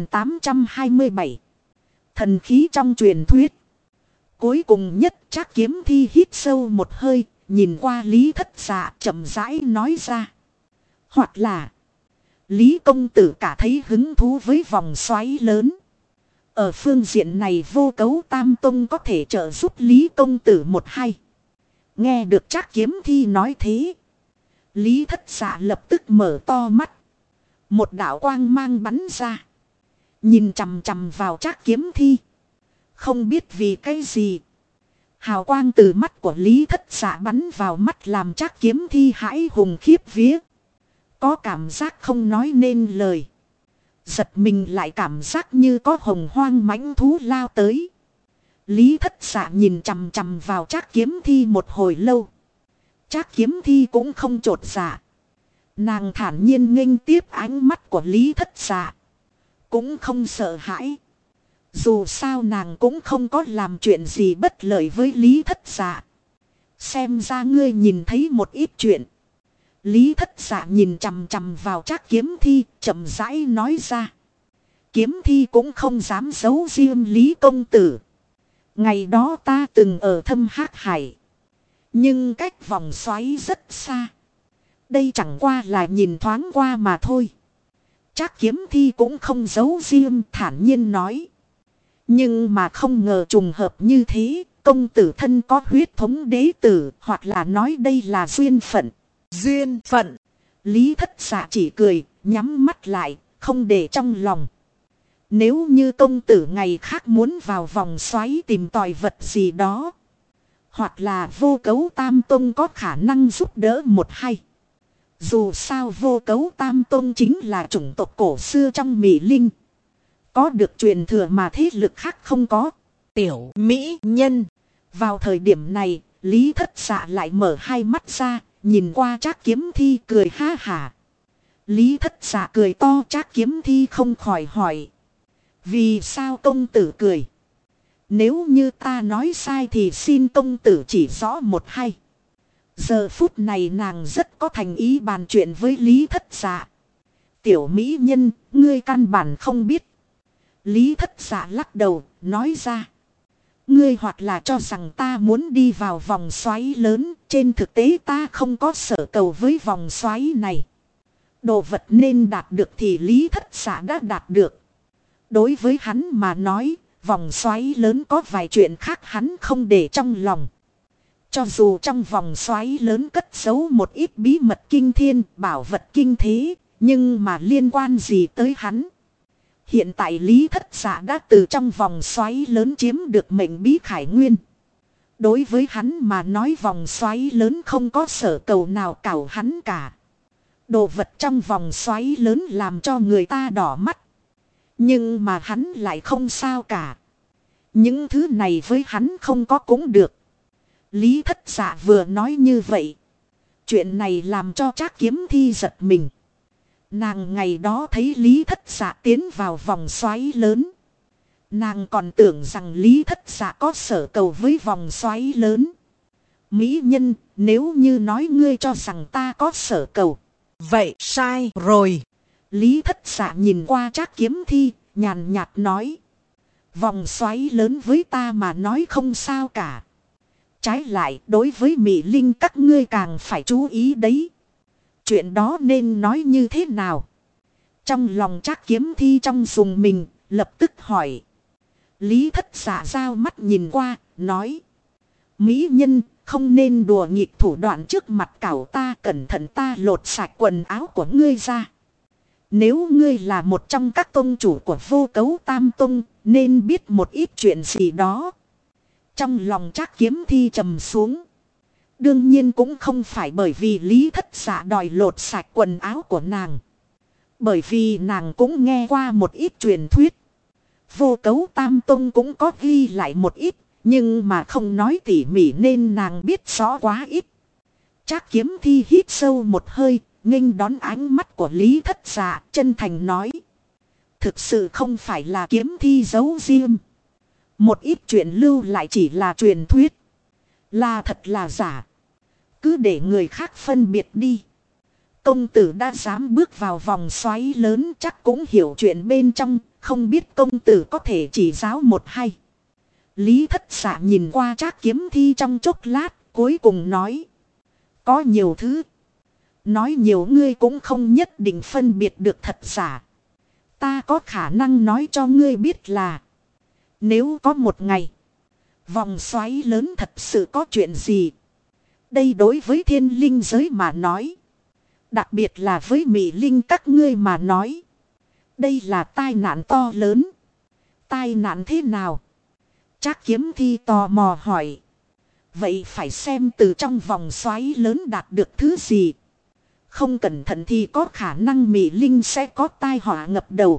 1827, thần khí trong truyền thuyết. Cuối cùng nhất Trác Kiếm Thi hít sâu một hơi, nhìn qua Lý Thất Dạ chậm rãi nói ra. Hoặc là Lý công tử cả thấy hứng thú với vòng xoáy lớn. Ở phương diện này Vô Cấu Tam Tông có thể trợ giúp Lý công tử một hay. Nghe được Trác Kiếm Thi nói thế, Lý Thất Dạ lập tức mở to mắt. Một đạo quang mang bắn ra, nhìn chằm chằm vào Trác Kiếm Thi. Không biết vì cái gì, hào quang từ mắt của Lý Thất Dạ bắn vào mắt làm Trác Kiếm Thi hãi hùng khiếp vía. Có cảm giác không nói nên lời. Giật mình lại cảm giác như có hồng hoang mãnh thú lao tới. Lý Thất Dạ nhìn chằm chằm vào Trác Kiếm Thi một hồi lâu. Trác Kiếm Thi cũng không chột dạ. Nàng thản nhiên nghênh tiếp ánh mắt của Lý Thất Dạ, cũng không sợ hãi. Dù sao nàng cũng không có làm chuyện gì bất lợi với Lý Thất Dạ. Xem ra ngươi nhìn thấy một ít chuyện. Lý Thất Dạ nhìn chằm chằm vào Trác Kiếm Thi, chậm rãi nói ra. Kiếm Thi cũng không dám giấu riêng Lý công tử. Ngày đó ta từng ở Thâm Hắc Hải, nhưng cách vòng xoáy rất xa. Đây chẳng qua là nhìn thoáng qua mà thôi. Trác Kiếm Thi cũng không giấu riêng, thản nhiên nói. Nhưng mà không ngờ trùng hợp như thế, công tử thân có huyết thống đế tử, hoặc là nói đây là duyên phận. Duyên phận. Lý Thất Dạ chỉ cười, nhắm mắt lại, không để trong lòng. Nếu như công tử ngày khác muốn vào vòng xoáy tìm tòi vật gì đó, hoặc là Vô Cấu Tam Tông có khả năng giúp đỡ một hay. Dù sao Vô Cấu Tam Tông chính là chủng tộc cổ xưa trong Mỹ Linh, có được truyền thừa mà thế lực khác không có. Tiểu mỹ nhân. Vào thời điểm này, Lý Thất Dạ lại mở hai mắt ra, nhìn qua Trác Kiếm Thi cười ha hả. Lý Thất Dạ cười to, Trác Kiếm Thi không khỏi hỏi. Vì sao công tử cười? Nếu như ta nói sai thì xin công tử chỉ rõ một hay. Giờ phút này nàng rất có thành ý bàn chuyện với Lý Thất Dạ. Tiểu mỹ nhân, ngươi căn bản không biết. Lý Thất Dạ lắc đầu, nói ra. Ngươi hoặc là cho rằng ta muốn đi vào vòng xoáy lớn, trên thực tế ta không có sở cầu với vòng xoáy này. Đồ vật nên đạt được thì Lý Thất Dạ đã đạt được. Đối với hắn mà nói, vòng xoáy lớn có vài chuyện khác hắn không để trong lòng. Cho dù trong vòng xoáy lớn cất giấu một ít bí mật kinh thiên, bảo vật kinh thế, nhưng mà liên quan gì tới hắn? Hiện tại Lý Thất Dạ đã từ trong vòng xoáy lớn chiếm được mệnh bí khải nguyên. Đối với hắn mà nói vòng xoáy lớn không có sở cầu nào cào hắn cả. Đồ vật trong vòng xoáy lớn làm cho người ta đỏ mắt. Nhưng mà hắn lại không sao cả. Những thứ này với hắn không có cũng được. Lý Thất Dạ vừa nói như vậy. Chuyện này làm cho Trác Kiếm Thi giật mình. Nàng ngày đó thấy Lý Thất Dạ tiến vào vòng xoáy lớn. Nàng còn tưởng rằng Lý Thất Dạ có sở cầu với vòng xoáy lớn. Mỹ nhân, nếu như nói ngươi cho rằng ta có sở cầu. Vậy sai rồi. Lý Thất Dạ nhìn qua Trác Kiếm Thi, nhàn nhạt nói. Vòng xoáy lớn với ta mà nói không sao cả. Trái lại, đối với Mỹ Linh các ngươi càng phải chú ý đấy. Chuyện đó nên nói như thế nào? Trong lòng Trác Kiếm Thi trong dùng mình, lập tức hỏi. Lý Thất Dạ giao mắt nhìn qua, nói. Mỹ nhân, không nên đùa nghịch thủ đoạn trước mặt cảo ta, cẩn thận ta lột sạch quần áo của ngươi ra. Nếu ngươi là một trong các tông chủ của Vô Cấu Tam Tông, nên biết một ít chuyện gì đó. Trong lòng Trác Kiếm Thi trầm xuống. Đương nhiên cũng không phải bởi vì Lý Thất Dạ đòi lột sạch quần áo của nàng. Bởi vì nàng cũng nghe qua một ít truyền thuyết. Vô Cấu Tam Tông cũng có ghi lại một ít, nhưng mà không nói tỉ mỉ nên nàng biết rõ quá ít. Trác Kiếm Thi hít sâu một hơi, nghênh đón ánh mắt của Lý Thất Dạ, chân thành nói. Thực sự không phải là Kiếm Thi giấu riêng. Một ít chuyện lưu lại chỉ là truyền thuyết. Là thật là giả. Cứ để người khác phân biệt đi. Công tử đã dám bước vào vòng xoáy lớn chắc cũng hiểu chuyện bên trong. Không biết công tử có thể chỉ giáo một hay. Lý Thất Dạ nhìn qua Trác Kiếm Thi trong chốc lát. Cuối cùng nói. Có nhiều thứ. Nói nhiều ngươi cũng không nhất định phân biệt được thật giả. Ta có khả năng nói cho ngươi biết là. Nếu có một ngày. Vòng xoáy lớn thật sự có chuyện gì. Đây đối với thiên linh giới mà nói. Đặc biệt là với Mỹ Linh các ngươi mà nói. Đây là tai nạn to lớn. Tai nạn thế nào? Trác Kiếm Thi tò mò hỏi. Vậy phải xem từ trong vòng xoáy lớn đạt được thứ gì. Không cẩn thận thì có khả năng Mỹ Linh sẽ có tai họa ngập đầu.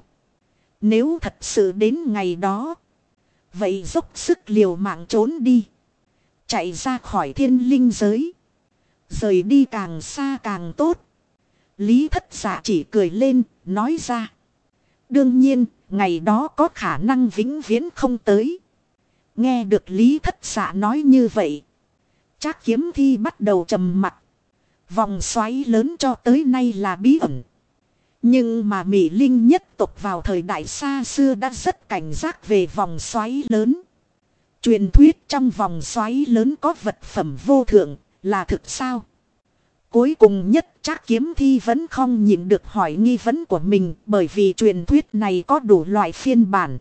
Nếu thật sự đến ngày đó. Vậy dốc sức liều mạng trốn đi. Chạy ra khỏi thiên linh giới. Rời đi càng xa càng tốt. Lý Thất Dạ chỉ cười lên, nói ra. Đương nhiên, ngày đó có khả năng vĩnh viễn không tới. Nghe được Lý Thất Dạ nói như vậy, Trác Kiếm Thi bắt đầu trầm mặc. Vòng xoáy lớn cho tới nay là bí ẩn. Nhưng mà Mỹ Linh nhất tộc vào thời đại xa xưa đã rất cảnh giác về vòng xoáy lớn. Truyền thuyết trong vòng xoáy lớn có vật phẩm vô thượng, là thực sao? Cuối cùng nhất Trác Kiếm Thi vẫn không nhịn được hỏi nghi vấn của mình, bởi vì truyền thuyết này có đủ loại phiên bản.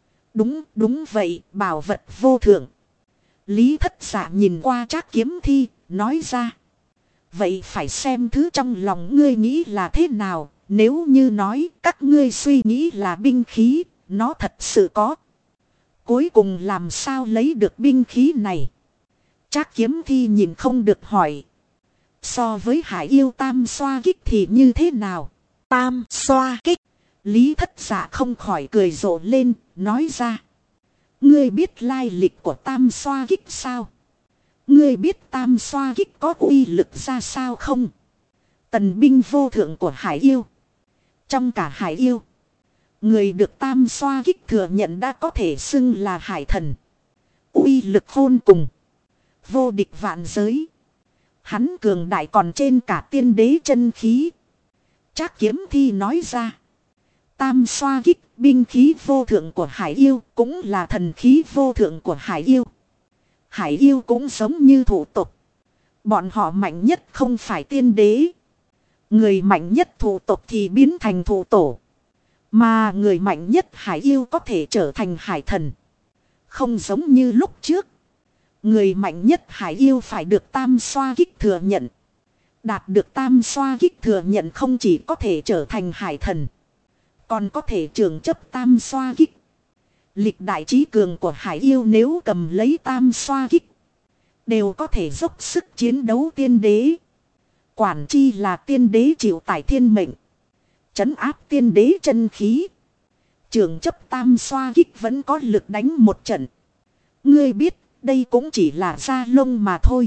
Đúng vậy, bảo vật vô thượng. Lý Thất Dạ nhìn qua Trác Kiếm Thi, nói ra. Vậy phải xem thứ trong lòng ngươi nghĩ là thế nào, nếu như nói các ngươi suy nghĩ là binh khí, nó thật sự có. Cuối cùng làm sao lấy được binh khí này? Trác Kiếm Thi nhìn không được hỏi. So với Hải Yêu Tam Xoa Kích thì như thế nào? Tam xoa kích. Lý Thất Dạ không khỏi cười rộ lên, nói ra. Ngươi biết lai lịch của Tam Xoa Kích sao? Ngươi biết Tam Xoa Kích có uy lực ra sao không? Tần binh vô thượng của Hải Yêu. Trong cả Hải Yêu, người được Tam Xoa Kích thừa nhận đã có thể xưng là Hải Thần. Uy lực khôn cùng, vô địch vạn giới. Hắn cường đại còn trên cả tiên đế chân khí. Trác Kiếm Thi nói ra. Tam Xoa Kích, binh khí vô thượng của Hải Yêu, cũng là thần khí vô thượng của Hải Yêu. Hải Yêu cũng giống như thủ tộc. Bọn họ mạnh nhất không phải tiên đế. Người mạnh nhất thủ tộc thì biến thành thủ tổ. Mà người mạnh nhất Hải Yêu có thể trở thành Hải Thần. Không giống như lúc trước. Người mạnh nhất Hải Yêu phải được Tam Xoa Kích thừa nhận. Đạt được Tam Xoa Kích thừa nhận không chỉ có thể trở thành Hải Thần, còn có thể trường chấp Tam Xoa Kích. Lịch đại trí cường của Hải Yêu nếu cầm lấy Tam Xoa Kích, đều có thể dốc sức chiến đấu tiên đế. Quản chi là tiên đế chịu tải thiên mệnh, trấn áp tiên đế chân khí. Trường chấp Tam Xoa Kích vẫn có lực đánh một trận. Ngươi biết, đây cũng chỉ là da lông mà thôi.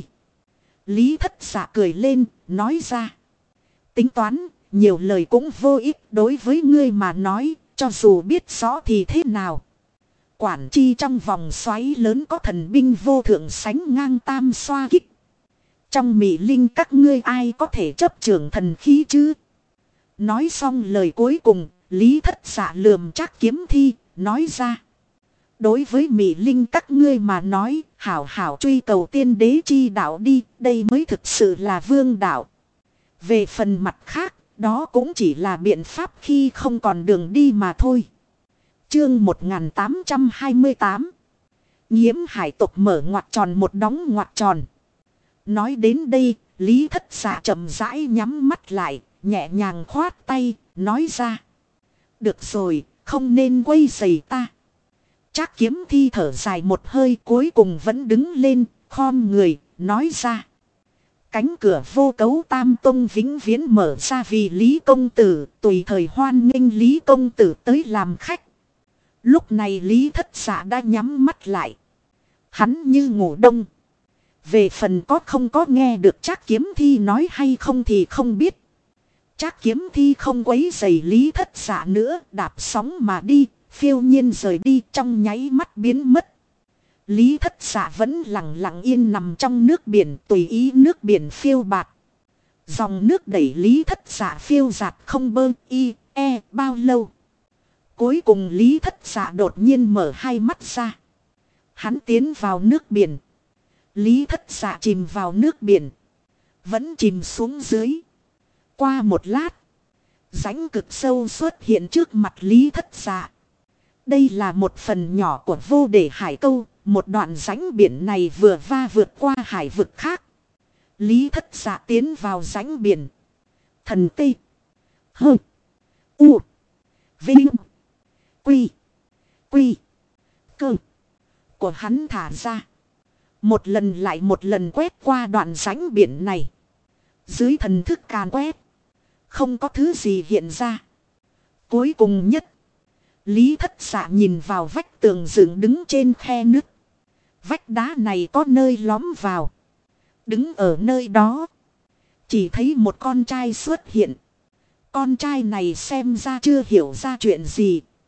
Lý Thất Dạ cười lên, nói ra. Tính toán, nhiều lời cũng vô ích đối với ngươi mà nói, cho dù biết rõ thì thế nào. Quản chi trong vòng xoáy lớn có thần binh vô thượng sánh ngang Tam Xoa Kích. Trong Mỹ Linh các ngươi ai có thể chấp trưởng thần khí chứ? Nói xong lời cuối cùng, Lý Thất Dạ lườm Trác Kiếm Thi, nói ra. Đối với Mỹ Linh các ngươi mà nói, hảo hảo truy cầu tiên đế chi đạo đi, đây mới thực sự là vương đạo. Về phần mặt khác, đó cũng chỉ là biện pháp khi không còn đường đi mà thôi. Chương 1828. Nhiễm hải tộc mở ngoặc tròn một đóng ngoặc tròn. Nói đến đây, Lý Thất Dạ chậm rãi nhắm mắt lại, nhẹ nhàng khoát tay, nói ra. Được rồi, không nên quấy rầy ta. Trác Kiếm Thi thở dài một hơi, cuối cùng vẫn đứng lên, khom người, nói ra. Cánh cửa vô cấu Tam Tông vĩnh viễn mở ra vì Lý Công Tử, tùy thời hoan nghênh Lý Công Tử tới làm khách. Lúc này Lý Thất Dạ đã nhắm mắt lại. Hắn như ngủ đông. Về phần có không có nghe được Trác Kiếm Thi nói hay không thì không biết. Trác Kiếm Thi không quấy rầy Lý Thất Dạ nữa, đạp sóng mà đi, phiêu nhiên rời đi, trong nháy mắt biến mất. Lý Thất Dạ vẫn lặng lặng yên nằm trong nước biển, tùy ý nước biển phiêu bạt. Dòng nước đẩy Lý Thất Dạ phiêu dạt không bơ bao lâu. Cuối cùng Lý Thất Dạ đột nhiên mở hai mắt ra. Hắn tiến vào nước biển. Lý Thất Dạ chìm vào nước biển, vẫn chìm xuống dưới. Qua một lát, rãnh cực sâu xuất hiện trước mặt Lý Thất Dạ. Đây là một phần nhỏ của vô đề hải câu. Một đoạn rãnh biển này vừa vượt qua hải vực khác. Lý Thất Dạ tiến vào rãnh biển. Thần tê. Hơ. U. Vinh. Quy. Quy. Cơ. Của hắn thả ra. Một lần lại một lần quét qua đoạn rãnh biển này. Dưới thần thức càn quét, không có thứ gì hiện ra. Cuối cùng nhất, Lý Thất Dạ nhìn vào vách tường dựng đứng trên khe nước. Vách đá này có nơi lõm vào. Đứng ở nơi đó, chỉ thấy một con trai xuất hiện. Con trai này xem ra chưa hiểu ra chuyện gì.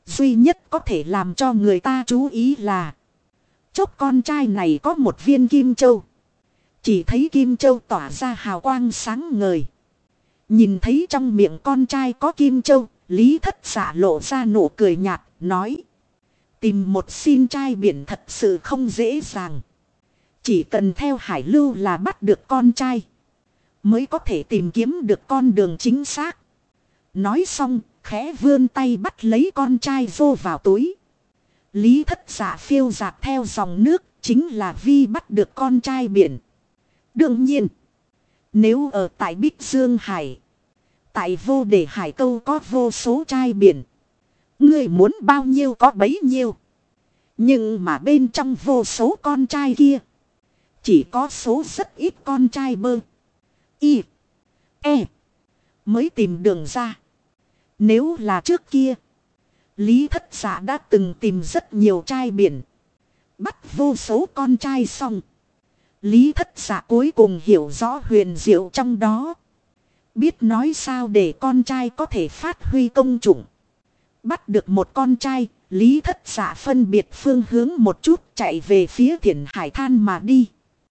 Duy nhất có thể làm cho người ta chú ý là chốc con trai này có một viên kim châu. Chỉ thấy kim châu tỏa ra hào quang sáng ngời. Nhìn thấy trong miệng con trai có kim châu, Lý Thất Dạ lộ ra nụ cười nhạt, nói. Tìm một xin trai biển thật sự không dễ dàng. Chỉ cần theo hải lưu là bắt được con trai, mới có thể tìm kiếm được con đường chính xác. Nói xong, khẽ vươn tay bắt lấy con trai vô vào túi. Lý Thất Dạ phiêu dạt theo dòng nước, chính là vì bắt được con trai biển. Đương nhiên, nếu ở tại Bích Dương Hải, tại Vô Đề Hải Câu có vô số trai biển, ngươi muốn bao nhiêu có bấy nhiêu. Nhưng mà bên trong vô số con trai kia, chỉ có số rất ít con trai bơ, y, e, mới tìm đường ra. Nếu là trước kia, Lý Thất Dạ đã từng tìm rất nhiều trai biển, bắt vô số con trai xong. Lý Thất Dạ cuối cùng hiểu rõ huyền diệu trong đó. Biết nói sao để con trai có thể phát huy công dụng. Bắt được một con trai, Lý Thất Dạ phân biệt phương hướng một chút chạy về phía Thiển Hải Than mà đi.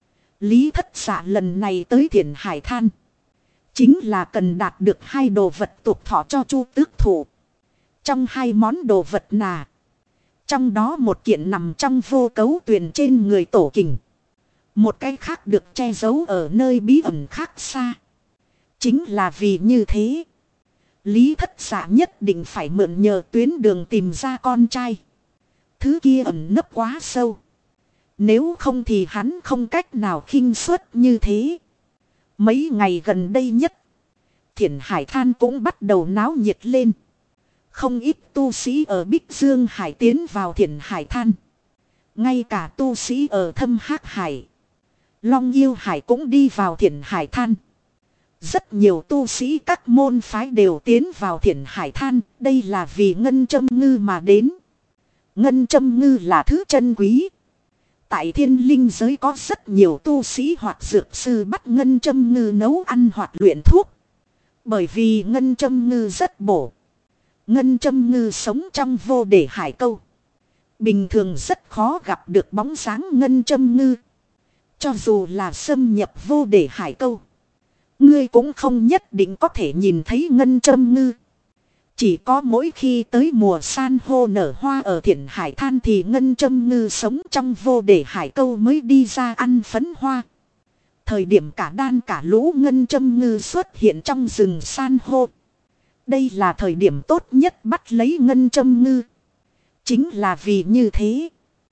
Lý Thất Dạ lần này tới Thiển Hải Than, chính là cần đạt được hai đồ vật tục thọ cho Chu Tước Thủ. Trong hai món đồ vật là, trong đó một kiện nằm trong vô cấu tuyền trên người Tổ Kình. Một cái khác được che giấu ở nơi bí ẩn khác xa. Chính là vì như thế, Lý Thất Dạ nhất định phải mượn nhờ tuyến đường tìm ra con trai. Thứ kia ẩn nấp quá sâu, nếu không thì hắn không cách nào khinh suất như thế. Mấy ngày gần đây nhất, Thiển Hải Than cũng bắt đầu náo nhiệt lên. Không ít tu sĩ ở Bích Dương Hải tiến vào Thiển Hải Than. Ngay cả tu sĩ ở Thâm Hắc Hải, Long Yêu Hải cũng đi vào Thiển Hải Than. Rất nhiều tu sĩ các môn phái đều tiến vào Thiển Hải Than. Đây là vì ngân châm ngư mà đến. Ngân châm ngư là thứ chân quý. Tại thiên linh giới có rất nhiều tu sĩ hoặc dược sư bắt ngân châm ngư nấu ăn hoặc luyện thuốc. Bởi vì ngân châm ngư rất bổ. Ngân châm ngư sống trong Vô Đề Hải Câu. Bình thường rất khó gặp được bóng dáng ngân châm ngư. Cho dù là xâm nhập Vô Đề Hải Câu, ngươi cũng không nhất định có thể nhìn thấy ngân châm ngư. Chỉ có mỗi khi tới mùa san hô nở hoa ở Thiển Hải Than thì ngân châm ngư sống trong Vô Đề Hải Câu mới đi ra ăn phấn hoa. Thời điểm cả đan cả lũ ngân châm ngư xuất hiện trong rừng san hô. Đây là thời điểm tốt nhất bắt lấy ngân châm ngư. Chính là vì như thế,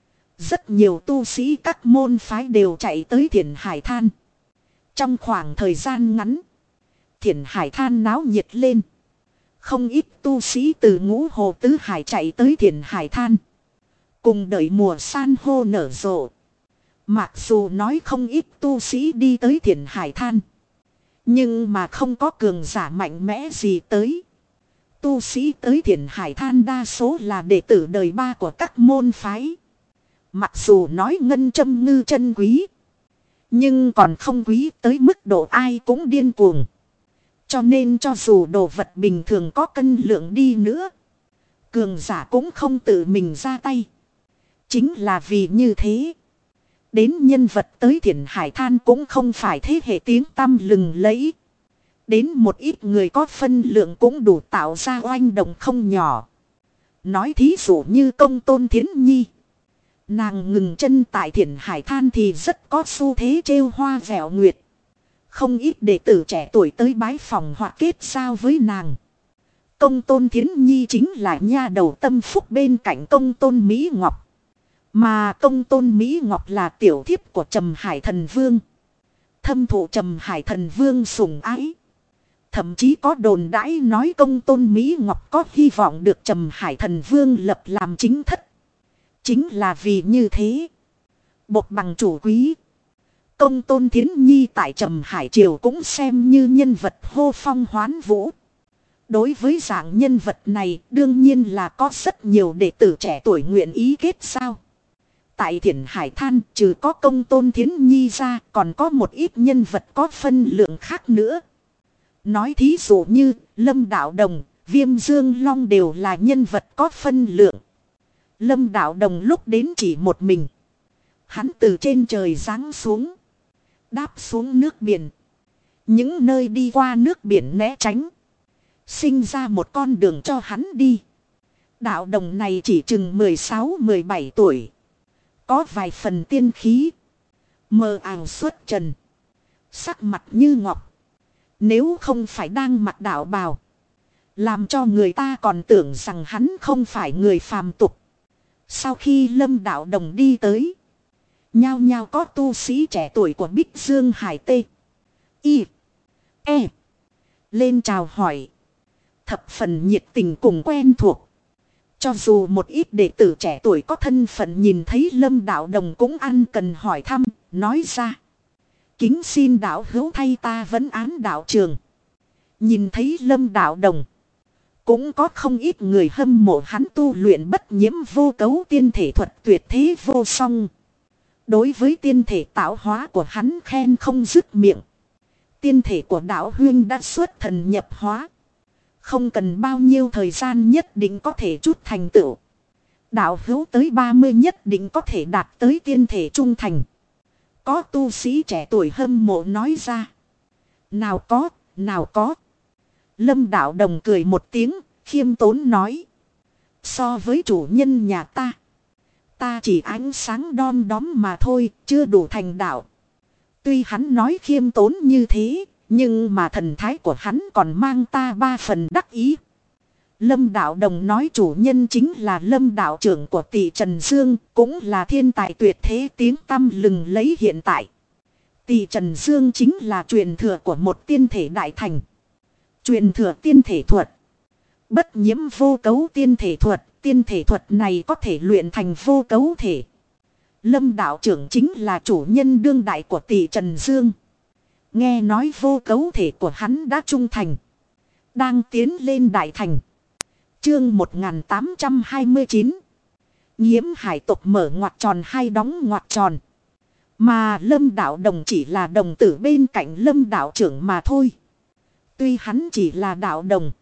rất nhiều tu sĩ các môn phái đều chạy tới Thiển Hải Than. Trong khoảng thời gian ngắn, Thiển Hải Than náo nhiệt lên. Không ít tu sĩ từ Ngũ Hồ Tứ Hải chạy tới Thiển Hải Than, cùng đợi mùa san hô nở rộ. Mặc dù nói không ít tu sĩ đi tới Thiển Hải Than, nhưng mà không có cường giả mạnh mẽ gì tới. Tu sĩ tới Thiển Hải Than đa số là đệ tử đời ba của các môn phái. Mặc dù nói ngân châm ngư chân quý, nhưng còn không quý tới mức độ ai cũng điên cuồng. Cho nên cho dù đồ vật bình thường có cân lượng đi nữa, cường giả cũng không tự mình ra tay. Chính là vì như thế, đến nhân vật tới Thiển Hải Than cũng không phải thế hệ tiếng tăm lừng lẫy. Đến một ít người có phân lượng cũng đủ tạo ra oanh động không nhỏ. Nói thí dụ như Công Tôn Thiến Nhi, nàng ngừng chân tại Thiển Hải Than thì rất có xu thế trêu hoa vẻo nguyệt. Không ít đệ tử trẻ tuổi tới bái phòng hoặc kết giao với nàng. Công Tôn Thiến Nhi chính là nha đầu tâm phúc bên cạnh Công Tôn Mỹ Ngọc. Mà Công Tôn Mỹ Ngọc là tiểu thiếp của Trầm Hải Thần Vương. Thâm thụ Trầm Hải Thần Vương sủng ái. Thậm chí có đồn đãi nói Công Tôn Mỹ Ngọc có hy vọng được Trầm Hải Thần Vương lập làm chính thất. Chính là vì như thế, bộc bằng chủ quý, Công Tôn Thiến Nhi tại Trầm Hải Triều cũng xem như nhân vật hô phong hoán vũ. Đối với dạng nhân vật này đương nhiên là có rất nhiều đệ tử trẻ tuổi nguyện ý kết giao. Tại Thiển Hải Than trừ có Công Tôn Thiến Nhi ra còn có một ít nhân vật có phân lượng khác nữa. Nói thí dụ như Lâm Đạo Đồng, Viêm Dương Long đều là nhân vật có phân lượng. Lâm Đạo Đồng lúc đến chỉ một mình. Hắn từ trên trời giáng xuống. Đáp xuống nước biển. Những nơi đi qua nước biển né tránh. Sinh ra một con đường cho hắn đi. Đạo đồng này chỉ chừng 16-17 tuổi. Có vài phần tiên khí. Mờ ảo xuất trần. Sắc mặt như ngọc. Nếu không phải đang mặc đạo bào. Làm cho người ta còn tưởng rằng hắn không phải người phàm tục. Sau khi Lâm Đạo Đồng đi tới. Nhao nhao có tu sĩ trẻ tuổi của Bích Dương Hải Tê. Y. E. Lên chào hỏi. Thập phần nhiệt tình cùng quen thuộc. Cho dù một ít đệ tử trẻ tuổi có thân phận nhìn thấy Lâm Đạo Đồng cũng ăn cần hỏi thăm, nói ra. Kính xin đạo hữu thay ta vấn án đạo trường. Nhìn thấy Lâm Đạo Đồng. Cũng có không ít người hâm mộ hắn tu luyện bất nhiễm vô cấu tiên thể thuật tuyệt thế vô song. Đối với tiên thể tạo hóa của hắn khen không dứt miệng. Tiên thể của đạo huyên đã xuất thần nhập hóa. Không cần bao nhiêu thời gian nhất định có thể chút thành tựu. Đạo hữu tới 30 nhất định có thể đạt tới tiên thể trung thành. Có tu sĩ trẻ tuổi hâm mộ nói ra. Nào có, nào có. Lâm Đạo Đồng cười một tiếng, khiêm tốn nói. So với chủ nhân nhà ta. Ta chỉ ánh sáng đom đóm mà thôi, chưa đủ thành đạo. Tuy hắn nói khiêm tốn như thế, nhưng mà thần thái của hắn còn mang ta 3 phần đắc ý. Lâm Đạo Đồng nói chủ nhân chính là Lâm đạo trưởng của Tỷ Trần Dương, cũng là thiên tài tuyệt thế tiếng tăm lừng lấy hiện tại. Tỷ Trần Dương chính là truyền thừa của một tiên thể đại thành. Truyền thừa tiên thể thuật. Bất nhiễm vô cấu tiên thể thuật, tiên thể thuật này có thể luyện thành vô cấu thể. Lâm đạo trưởng chính là chủ nhân đương đại của Tỷ Trần Dương. Nghe nói vô cấu thể của hắn đã trung thành. Đang tiến lên đại thành. Chương 1829. Nhiễm hải tộc mở ngoặc tròn hay đóng ngoặc tròn. Mà Lâm Đạo Đồng chỉ là đồng tử bên cạnh Lâm đạo trưởng mà thôi. Tuy hắn chỉ là đạo đồng.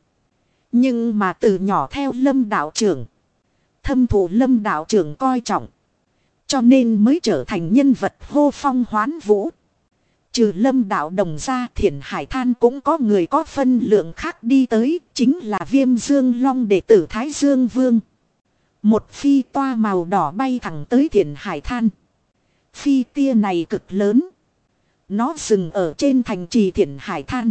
Nhưng mà từ nhỏ theo Lâm đạo trưởng. Thâm thụ Lâm đạo trưởng coi trọng. Cho nên mới trở thành nhân vật hô phong hoán vũ. Trừ Lâm Đạo Đồng ra Thiển Hải Than cũng có người có phân lượng khác đi tới. Chính là Viêm Dương Long đệ tử Thái Dương Vương. Một phi toa màu đỏ bay thẳng tới Thiển Hải Than. Phi tia này cực lớn. Nó dừng ở trên thành trì Thiển Hải Than.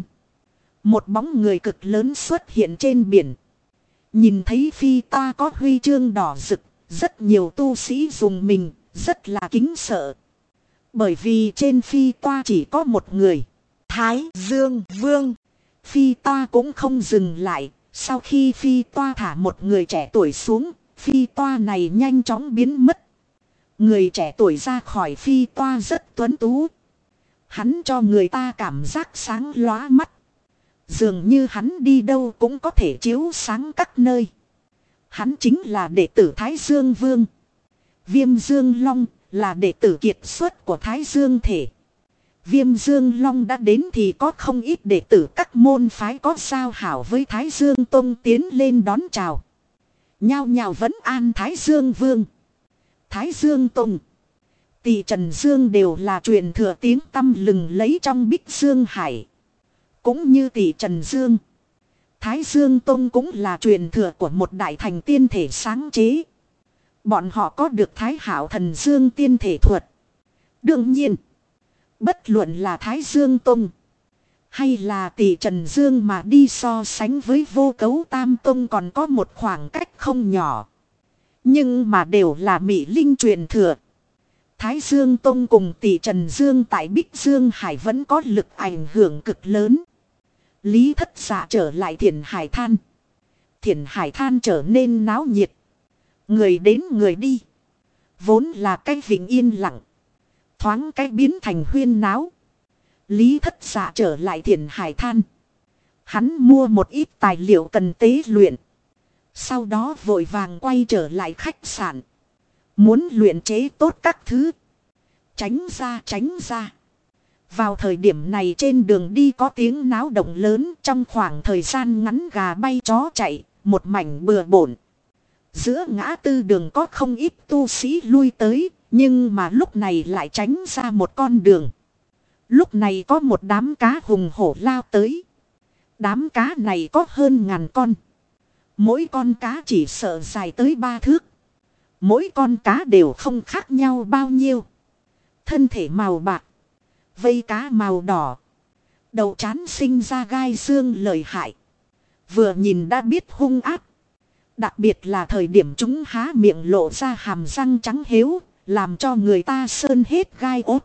Một bóng người cực lớn xuất hiện trên biển. Nhìn thấy phi toa có huy chương đỏ rực. Rất nhiều tu sĩ dùng mình. Rất là kính sợ. Bởi vì trên phi toa chỉ có một người. Thái Dương Vương. Phi toa cũng không dừng lại. Sau khi phi toa thả một người trẻ tuổi xuống. Phi toa này nhanh chóng biến mất. Người trẻ tuổi ra khỏi phi toa rất tuấn tú. Hắn cho người ta cảm giác sáng lóa mắt. Dường như hắn đi đâu cũng có thể chiếu sáng các nơi. Hắn chính là đệ tử Thái Dương Vương. Viêm Dương Long là đệ tử kiệt xuất của Thái Dương thể. Viêm Dương Long đã đến thì có không ít đệ tử các môn phái có giao hảo với Thái Dương Tông tiến lên đón chào. Nhao nhao vẫn an Thái Dương Vương. Thái Dương Tông, Tỷ Trần Dương đều là truyền thừa tiếng tăm lừng lấy trong Bích Dương Hải. Cũng như Tỷ Trần Dương, Thái Dương Tông cũng là truyền thừa của một đại thành tiên thể sáng chế. Bọn họ có được Thái Hảo Thần Dương tiên thể thuật. Đương nhiên, bất luận là Thái Dương Tông hay là Tỷ Trần Dương mà đi so sánh với Vô Cấu Tam Tông còn có một khoảng cách không nhỏ. Nhưng mà đều là Mỹ Linh truyền thừa. Thái Dương Tông cùng Tỷ Trần Dương tại Bích Dương Hải vẫn có lực ảnh hưởng cực lớn. Lý Thất Dạ trở lại Thiển Hải Than. Thiển Hải Than trở nên náo nhiệt. Người đến người đi. Vốn là cái vịnh yên lặng. Thoáng cái biến thành huyên náo. Lý Thất Dạ trở lại Thiển Hải Than. Hắn mua một ít tài liệu cần tế luyện. Sau đó vội vàng quay trở lại khách sạn. Muốn luyện chế tốt các thứ. Tránh ra tránh ra. Vào thời điểm này trên đường đi có tiếng náo động lớn, trong khoảng thời gian ngắn gà bay chó chạy, một mảnh bừa bộn. Giữa ngã tư đường có không ít tu sĩ lui tới, nhưng mà lúc này lại tránh ra một con đường. Lúc này có một đám cá hùng hổ lao tới. Đám cá này có hơn 1000 con. Mỗi con cá chỉ sợ dài tới 3 thước. Mỗi con cá đều không khác nhau bao nhiêu. Thân thể màu bạc, vây cá màu đỏ, đầu trán sinh ra gai xương lợi hại. Vừa nhìn đã biết hung ác. Đặc biệt là thời điểm chúng há miệng lộ ra hàm răng trắng hếu, làm cho người ta sơn hết gai ốt.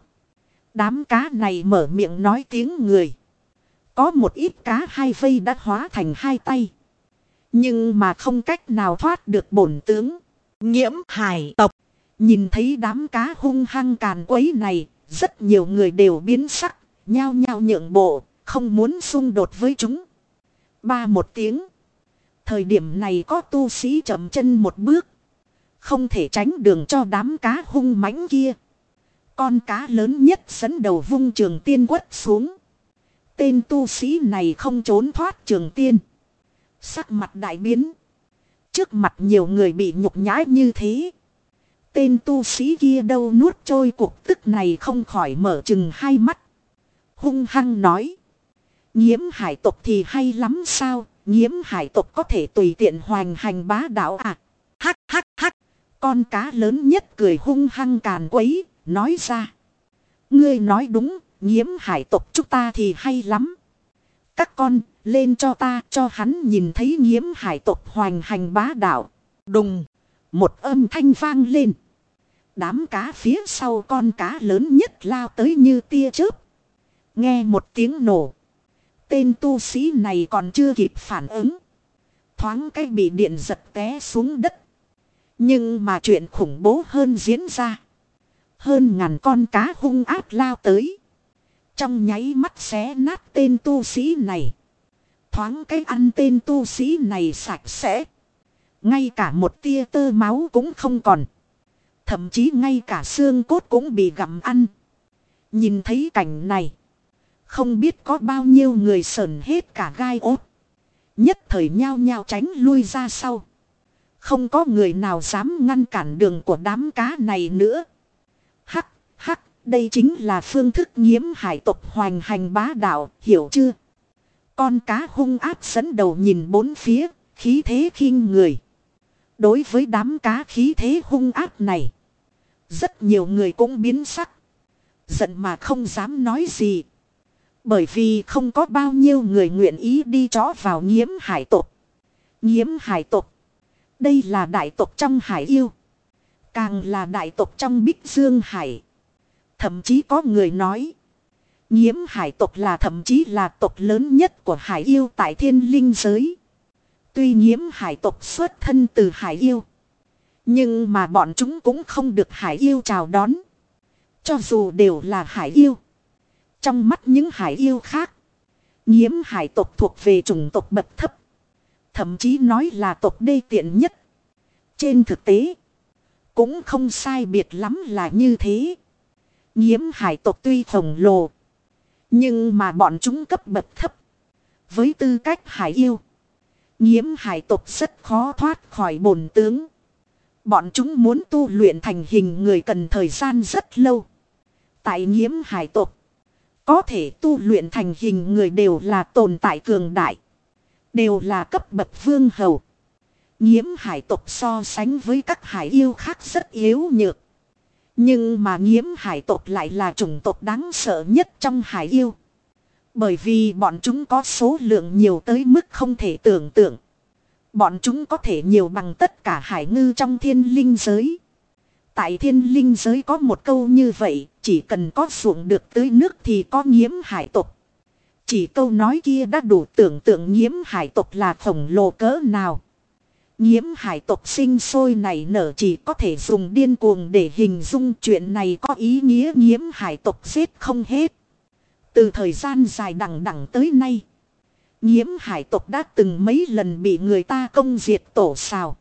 Đám cá này mở miệng nói tiếng người. Có một ít cá hai vây đã hóa thành hai tay. Nhưng mà không cách nào thoát được bổn tướng. Nghiễm hải tộc. Nhìn thấy đám cá hung hăng càn quấy này, rất nhiều người đều biến sắc, nhao nhao nhượng bộ, không muốn xung đột với chúng. Ba một tiếng. Thời điểm này có tu sĩ chậm chân một bước. Không thể tránh đường cho đám cá hung mãnh kia. Con cá lớn nhất dẫn đầu vung trường tiên quất xuống. Tên tu sĩ này không trốn thoát trường tiên. Sắc mặt đại biến. Trước mặt nhiều người bị nhục nhã như thế. Tên tu sĩ kia đâu nuốt trôi cuộc tức này không khỏi mở chừng hai mắt. Hung hăng nói. Nghiễm hải tộc thì hay lắm sao? Nghiễm hải tộc có thể tùy tiện hoành hành bá đạo à? Hắc hắc hắc. Con cá lớn nhất cười hung hăng càn quấy, nói ra. Ngươi nói đúng, nghiễm hải tộc chúng ta thì hay lắm. Các con, lên cho ta, cho hắn nhìn thấy nghiễm hải tộc hoành hành bá đạo. Đùng, một âm thanh vang lên. Đám cá phía sau con cá lớn nhất lao tới như tia chớp. Nghe một tiếng nổ. Tên tu sĩ này còn chưa kịp phản ứng. Thoáng cái bị điện giật té xuống đất. Nhưng mà chuyện khủng bố hơn diễn ra. Hơn 1000 con cá hung ác lao tới. Trong nháy mắt xé nát tên tu sĩ này. Thoáng cái ăn tên tu sĩ này sạch sẽ. Ngay cả một tia tơ máu cũng không còn. Thậm chí ngay cả xương cốt cũng bị gặm ăn. Nhìn thấy cảnh này. Không biết có bao nhiêu người sờn hết cả gai ốt. Nhất thời nhao nhao tránh lui ra sau. Không có người nào dám ngăn cản đường của đám cá này nữa. Hắc, hắc, đây chính là phương thức nghiễm hải tộc hoành hành bá đạo, hiểu chưa? Con cá hung ác dẫn đầu nhìn bốn phía, khí thế khinh người. Đối với đám cá khí thế hung ác này, rất nhiều người cũng biến sắc. Giận mà không dám nói gì. Bởi vì không có bao nhiêu người nguyện ý đi chó vào nghiễm hải tộc. Nghiễm hải tộc. Đây là đại tộc trong hải yêu. Càng là đại tộc trong Bích Dương Hải. Thậm chí có người nói. Nghiễm hải tộc là thậm chí là tộc lớn nhất của hải yêu tại thiên linh giới. Tuy nghiễm hải tộc xuất thân từ hải yêu. Nhưng mà bọn chúng cũng không được hải yêu chào đón. Cho dù đều là hải yêu. Trong mắt những hải yêu khác. Nghiễm hải tộc thuộc về chủng tộc bậc thấp. Thậm chí nói là tộc đê tiện nhất. Trên thực tế. Cũng không sai biệt lắm là như thế. Nghiễm hải tộc tuy khổng lồ. Nhưng mà bọn chúng cấp bậc thấp. Với tư cách hải yêu. Nghiễm hải tộc rất khó thoát khỏi bổn tướng. Bọn chúng muốn tu luyện thành hình người cần thời gian rất lâu. Tại nghiễm hải tộc. Có thể tu luyện thành hình người đều là tồn tại cường đại. Đều là cấp bậc vương hầu. Nghiễm hải tộc so sánh với các hải yêu khác rất yếu nhược. Nhưng mà nghiễm hải tộc lại là chủng tộc đáng sợ nhất trong hải yêu. Bởi vì bọn chúng có số lượng nhiều tới mức không thể tưởng tượng. Bọn chúng có thể nhiều bằng tất cả hải ngư trong thiên linh giới. Tại thiên linh giới có một câu như vậy, chỉ cần có ruộng được tưới nước thì có nghiễm hải tộc. Chỉ câu nói kia đã đủ tưởng tượng nghiễm hải tộc là khổng lồ cỡ nào. Nghiễm hải tộc sinh sôi nảy nở chỉ có thể dùng điên cuồng để hình dung chuyện này có ý nghĩa nghiễm hải tộc giết không hết. Từ thời gian dài đằng đẵng tới nay, nghiễm hải tộc đã từng mấy lần bị người ta công diệt tổ sào.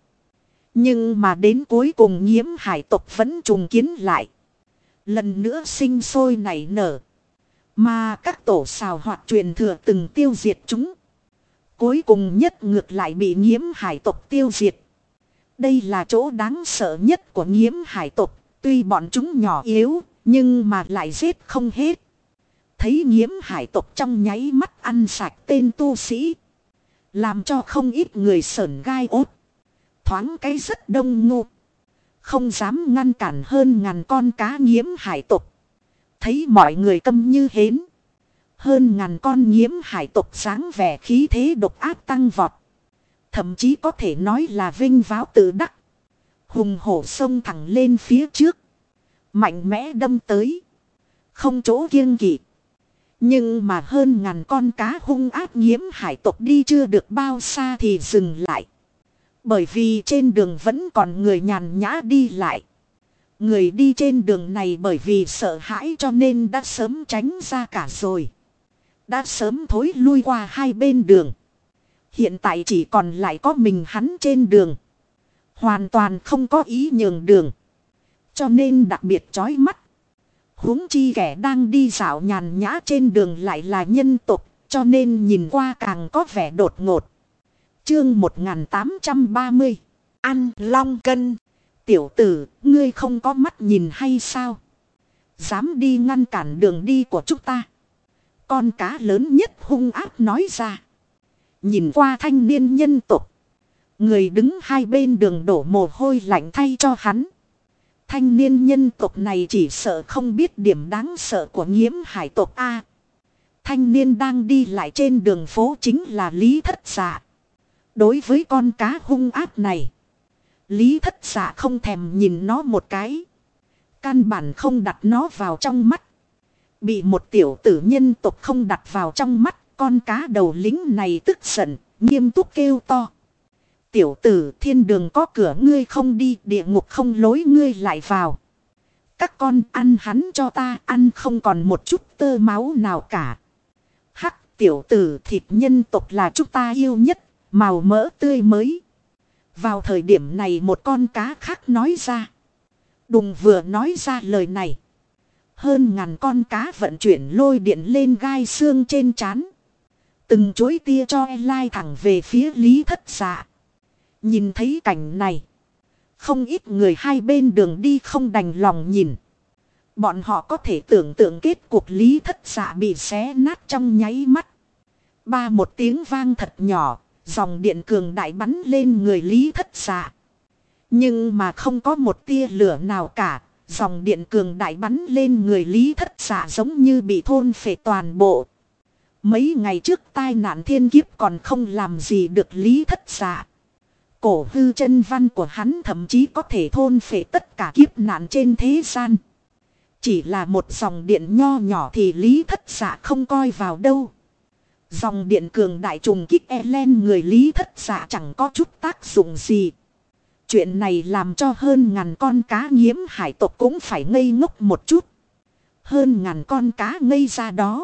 Nhưng mà đến cuối cùng nghiễm hải tộc vẫn trùng kiến lại. Lần nữa sinh sôi nảy nở. Mà các tổ sào hoạt truyền thừa từng tiêu diệt chúng. Cuối cùng nhất ngược lại bị Nghiễm hải tộc tiêu diệt. Đây là chỗ đáng sợ nhất của Nghiễm hải tộc. Tuy bọn chúng nhỏ yếu, nhưng mà lại giết không hết. Thấy Nghiễm hải tộc trong nháy mắt ăn sạch tên tu sĩ. Làm cho không ít người sởn gai ốt. Thoáng cái rất đông ngu. Không dám ngăn cản hơn ngàn con cá Nghiễm hải tộc. Thấy mọi người câm như hến. Hơn ngàn con Nghiễm hải tộc dáng vẻ khí thế độc ác tăng vọt. Thậm chí có thể nói là vinh váo tự đắc. Hùng hổ xông thẳng lên phía trước. Mạnh mẽ đâm tới. Không chỗ kiêng kỵ. Nhưng mà hơn ngàn con cá hung ác Nghiễm hải tộc đi chưa được bao xa thì dừng lại. Bởi vì trên đường vẫn còn người nhàn nhã đi lại. Người đi trên đường này bởi vì sợ hãi cho nên đã sớm tránh ra cả rồi. Đã sớm thối lui qua hai bên đường. Hiện tại chỉ còn lại có mình hắn trên đường. Hoàn toàn không có ý nhường đường. Cho nên đặc biệt chói mắt. Huống chi kẻ đang đi dạo nhàn nhã trên đường lại là nhân tộc. Cho nên nhìn qua càng có vẻ đột ngột. Chương 1830. Ăn long cân. Tiểu tử, ngươi không có mắt nhìn hay sao? Dám đi ngăn cản đường đi của chúng ta. Con cá lớn nhất hung ác nói ra. Nhìn qua thanh niên nhân tộc. Người đứng hai bên đường đổ mồ hôi lạnh thay cho hắn. Thanh niên nhân tộc này chỉ sợ không biết điểm đáng sợ của Nghiễm hải tộc A. Thanh niên đang đi lại trên đường phố chính là Lý Thất Dạ. Đối với con cá hung ác này. Lý Thất Dạ không thèm nhìn nó một cái. Căn bản không đặt nó vào trong mắt. Bị một tiểu tử nhân tộc không đặt vào trong mắt. Con cá đầu lính này tức giận, nghiêm túc kêu to. Tiểu tử, thiên đường có cửa ngươi không đi, địa ngục không lối ngươi lại vào. Các con ăn hắn cho ta, ăn không còn một chút tơ máu nào cả. Hắc, tiểu tử, thịt nhân tộc là chúng ta yêu nhất, màu mỡ tươi mới. Vào thời điểm này một con cá khác nói ra. Đùng vừa nói ra lời này. Hơn ngàn con cá vận chuyển lôi điện lên gai xương trên trán. Từng chuỗi tia cho lai thẳng về phía Lý Thất Dạ. Nhìn thấy cảnh này. Không ít người hai bên đường đi không đành lòng nhìn. Bọn họ có thể tưởng tượng kết cục Lý Thất Dạ bị xé nát trong nháy mắt. Ba một tiếng vang thật nhỏ. Dòng điện cường đại bắn lên người Lý Thất Dạ. Nhưng mà không có một tia lửa nào cả. Dòng điện cường đại bắn lên người Lý Thất Dạ giống như bị thôn phệ toàn bộ. Mấy ngày trước tai nạn thiên kiếp còn không làm gì được Lý Thất Dạ. Cổ hư chân văn của hắn thậm chí có thể thôn phệ tất cả kiếp nạn trên thế gian. Chỉ là một dòng điện nho nhỏ thì Lý Thất Dạ không coi vào đâu. Dòng điện cường đại trùng kích lên người Lý Thất Dạ chẳng có chút tác dụng gì. Chuyện này làm cho hơn ngàn con cá Nghiễm hải tộc cũng phải ngây ngốc một chút. Hơn ngàn con cá ngây ra đó.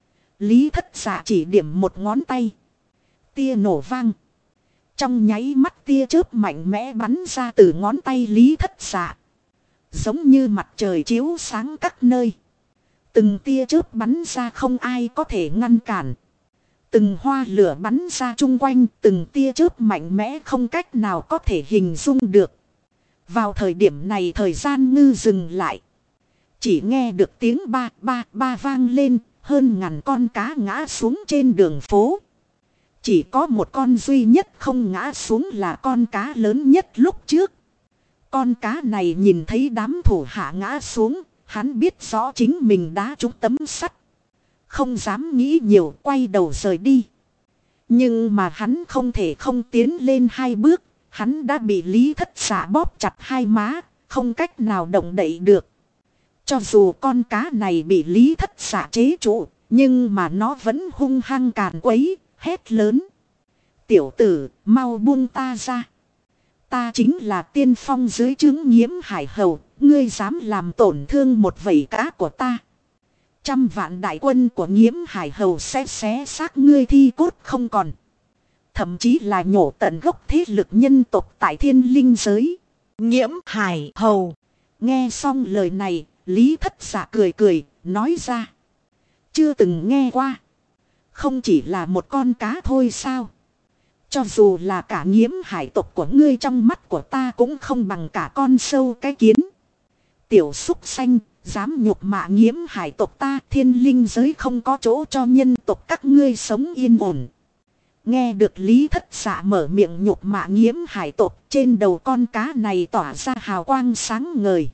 Lý Thất Dạ chỉ điểm một ngón tay. Tia nổ vang. Trong nháy mắt tia chớp mạnh mẽ bắn ra từ ngón tay Lý Thất Dạ. Giống như mặt trời chiếu sáng các nơi. Từng tia chớp bắn ra không ai có thể ngăn cản. Từng hoa lửa bắn ra chung quanh, từng tia chớp mạnh mẽ không cách nào có thể hình dung được. Vào thời điểm này thời gian ngư dừng lại. Chỉ nghe được tiếng ba ba ba vang lên, hơn ngàn con cá ngã xuống trên đường phố. Chỉ có một con duy nhất không ngã xuống là con cá lớn nhất lúc trước. Con cá này nhìn thấy đám thủ hạ ngã xuống, hắn biết rõ chính mình đã trúng tấm sắt. Không dám nghĩ nhiều, quay đầu rời đi. Nhưng mà hắn không thể không tiến lên hai bước. Hắn đã bị Lý Thất Dạ bóp chặt hai má, không cách nào động đậy được. Cho dù con cá này bị Lý Thất Dạ chế trụ, nhưng mà nó vẫn hung hăng càn quấy, hét lớn. Tiểu tử, mau buông ta ra. Ta chính là tiên phong dưới trướng Nghiễm hải hầu, ngươi dám làm tổn thương một vảy cá của ta. 100 vạn đại quân của Nghiễm hải hầu sẽ xé xác ngươi thi cốt không còn. Thậm chí là nhổ tận gốc thế lực nhân tộc tại thiên linh giới. Nghiễm hải hầu. Nghe xong lời này, Lý Thất Dạ cười cười, nói ra. Chưa từng nghe qua. Không chỉ là một con cá thôi sao? Cho dù là cả Nghiễm hải tộc của ngươi trong mắt của ta cũng không bằng cả con sâu cái kiến. Tiểu súc sanh, dám nhục mạ Nghiễm hải tộc ta, thiên linh giới không có chỗ cho nhân tộc các ngươi sống yên ổn. Nghe được Lý Thất Dạ mở miệng nhục mạ Nghiễm hải tộc, trên đầu con cá này tỏa ra hào quang sáng ngời.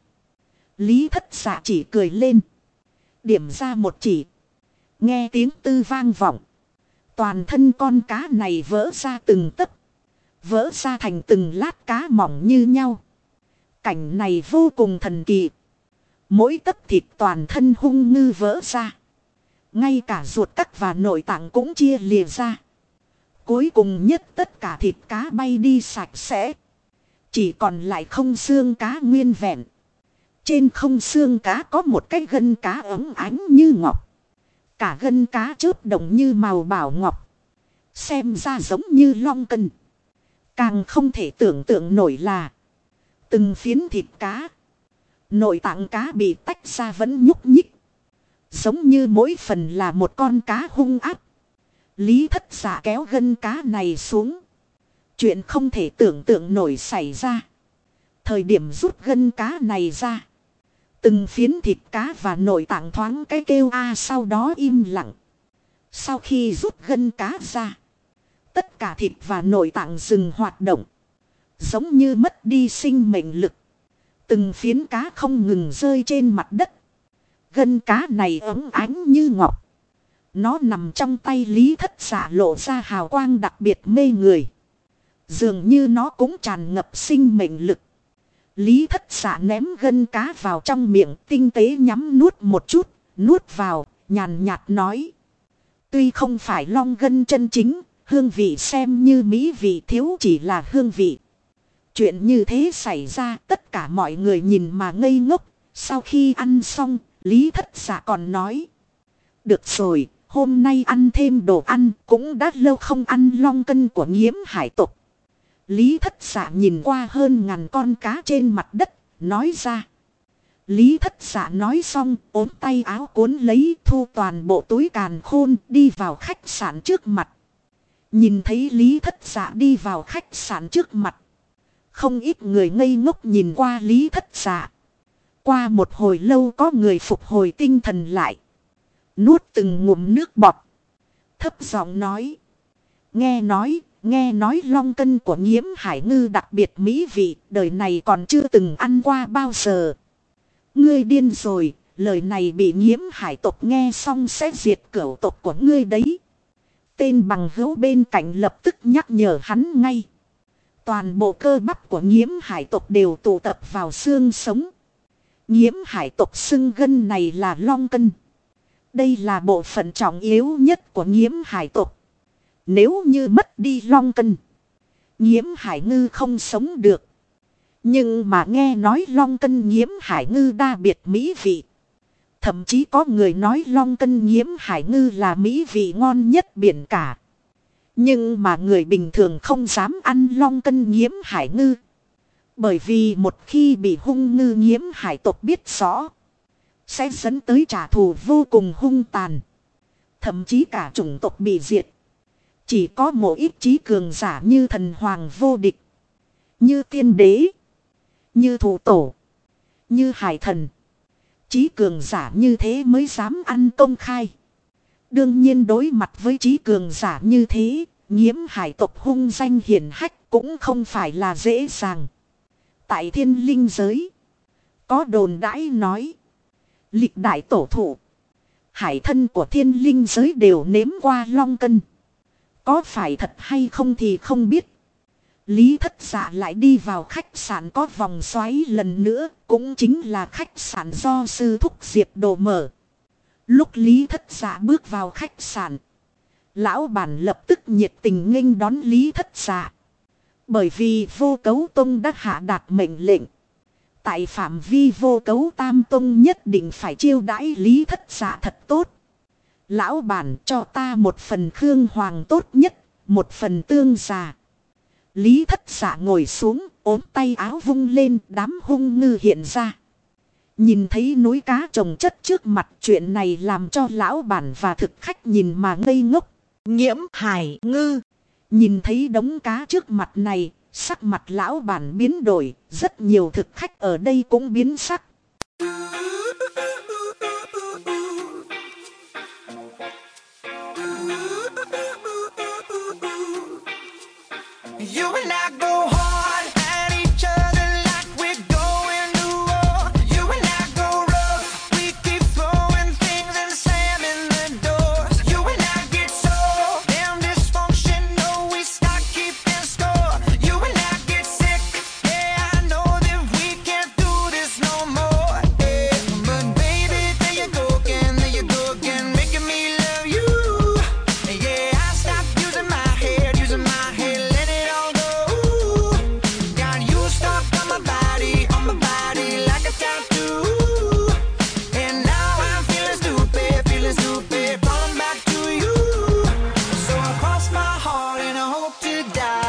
Lý Thất Dạ chỉ cười lên. Điểm ra một chỉ. Nghe tiếng tư vang vọng. Toàn thân con cá này vỡ ra từng tấc. Vỡ ra thành từng lát cá mỏng như nhau. Cảnh này vô cùng thần kỳ. Mỗi tấc thịt toàn thân hung ngư vỡ ra. Ngay cả ruột cắt và nội tạng cũng chia lìa ra. Cuối cùng nhất tất cả thịt cá bay đi sạch sẽ. Chỉ còn lại không xương cá nguyên vẹn. Trên không xương cá có một cái gân cá óng ánh như ngọc. Cả gân cá chớp động như màu bảo ngọc. Xem ra giống như long cân. Càng không thể tưởng tượng nổi là từng phiến thịt cá. Nội tạng cá bị tách ra vẫn nhúc nhích. Giống như mỗi phần là một con cá hung ác. Lý Thất Dạ kéo gân cá này xuống. Chuyện không thể tưởng tượng nổi xảy ra. Thời điểm rút gân cá này ra. Từng phiến thịt cá và nội tạng thoáng cái kêu sau đó im lặng. Sau khi rút gân cá ra. Tất cả thịt và nội tạng dừng hoạt động. Giống như mất đi sinh mệnh lực. Từng phiến cá không ngừng rơi trên mặt đất. Gân cá này óng ánh như ngọc. Nó nằm trong tay Lý Thất Dạ lộ ra hào quang đặc biệt mê người. Dường như nó cũng tràn ngập sinh mệnh lực. Lý Thất Dạ ném gân cá vào trong miệng, tinh tế nhắm nuốt một chút, nuốt vào, nhàn nhạt nói. Tuy không phải long gân chân chính, hương vị xem như mỹ vị thiếu chỉ là hương vị. Chuyện như thế xảy ra, tất cả mọi người nhìn mà ngây ngốc. Sau khi ăn xong, Lý Thất Dạ còn nói. Được rồi, hôm nay ăn thêm đồ ăn, cũng đã lâu không ăn long cân của Nghiễm hải tộc. Lý Thất Dạ nhìn qua hơn ngàn con cá trên mặt đất, nói ra. Lý Thất Dạ nói xong, ốm tay áo cuốn lấy thu toàn bộ túi càn khôn đi vào khách sạn trước mặt. Nhìn thấy Lý Thất Dạ đi vào khách sạn trước mặt. Không ít người ngây ngốc nhìn qua Lý Thất Dạ. Qua một hồi lâu có người phục hồi tinh thần lại. Nuốt từng ngụm nước bọt. Thấp giọng nói. Nghe nói long cân của Nghiễm hải ngư đặc biệt mỹ vị, đời này còn chưa từng ăn qua bao giờ. Ngươi điên rồi, lời này bị Nghiễm hải tộc nghe xong sẽ diệt cửu tộc của ngươi đấy. Tên bằng hữu bên cạnh lập tức nhắc nhở hắn ngay. Toàn bộ cơ bắp của Nghiễm hải tộc đều tụ tập vào xương sống. Nghiễm hải tộc xưng gân này là long cân. Đây là bộ phận trọng yếu nhất của Nghiễm hải tộc. Nếu như mất đi long cân, Nghiễm hải ngư không sống được. Nhưng mà nghe nói long cân Nghiễm hải ngư đa biệt mỹ vị. Thậm chí có người nói long cân Nghiễm hải ngư là mỹ vị ngon nhất biển cả. Nhưng mà người bình thường không dám ăn long cân Nghiễm hải ngư. Bởi vì một khi bị hung ngư Nghiễm hải tộc biết rõ, sẽ dẫn tới trả thù vô cùng hung tàn. Thậm chí cả chủng tộc bị diệt. Chỉ có một ít trí cường giả như thần hoàng vô địch, như tiên đế, như thủ tổ, như hải thần. Trí cường giả như thế mới dám ăn công khai. Đương nhiên đối mặt với trí cường giả như thế, Nghiễm hải tộc hung danh hiển hách cũng không phải là dễ dàng. Tại thiên linh giới, có đồn đãi nói, lịch đại tổ thụ, hải thân của thiên linh giới đều nếm qua long cân. Có phải thật hay không thì không biết. Lý Thất Dạ lại đi vào khách sạn có vòng xoáy lần nữa, cũng chính là khách sạn do sư thúc Diệp Đồ mở. Lúc Lý Thất Dạ bước vào khách sạn, lão bản lập tức nhiệt tình nghênh đón Lý Thất Dạ. Bởi vì Vô Cấu Tông đã hạ đạt mệnh lệnh. Tại phạm vi Vô Cấu Tam Tông nhất định phải chiêu đãi Lý Thất Dạ thật tốt. Lão bản cho ta một phần khương hoàng tốt nhất, một phần tương già. Lý Thất Dạ ngồi xuống, ốm tay áo vung lên, đám hung ngư hiện ra. Nhìn thấy núi cá chồng chất trước mặt, chuyện này làm cho lão bản và thực khách nhìn mà ngây ngốc. Nghiễm hải ngư. Nhìn thấy đống cá trước mặt này, sắc mặt lão bản biến đổi, rất nhiều thực khách ở đây cũng biến sắc. You and I go hard at each other like we're going to war. You and I go rough, we keep throwing things and slamming the doors. You and I get so damn dysfunctional, we start keeping score. You and I get sick, yeah, I know that we can't do this no more. Yeah. But baby, there you go again, making me love you. Yeah, I stopped using my head, let it all go. Got you stuck on my body like a tattoo. And now I'm feeling stupid, falling back to you. So I cross my heart and I hope to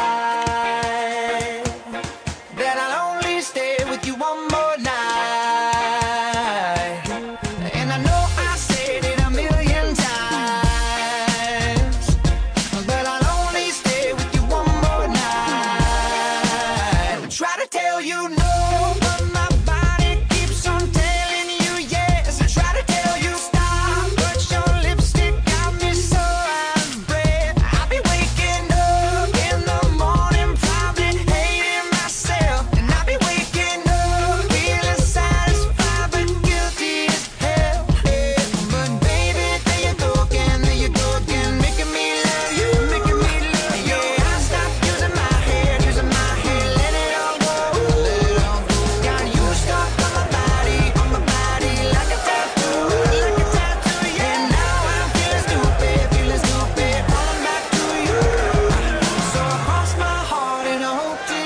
die that I'll only stay with you one more night. And I know I said it a million times, but I'll only stay with you one more night. Try to tell you no, but my body keeps on telling you yes. Try to tell you stop, but your lipstick got me so out of breath. I'll be waking up in the morning, probably hating myself. And I'll be waking up feeling satisfied, but guilty as hell. But baby, there you go again, making me love you, Yeah, I stopped using my head, let it all go. Got you stuck on my body like a tattoo, And now I'm feeling stupid, falling back to you. So I cross my heart and I hope to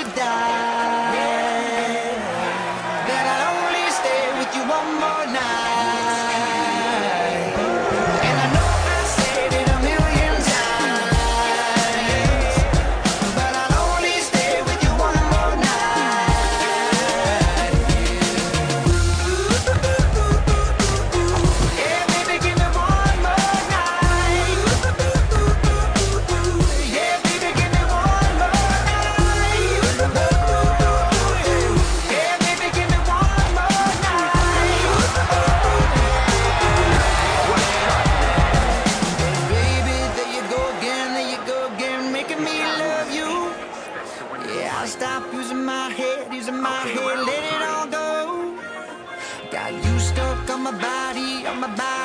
die that I'll only stay with you one more night. And I know I said it a million times, but I'll only stay with you one more night. Yeah, baby, give me one more night. Yeah, baby, give me one more night. Yeah, baby, give me one more night. Baby, there you go again, making me love you. Yeah, I'll stop using my head, let it all go. Got you stuck on my body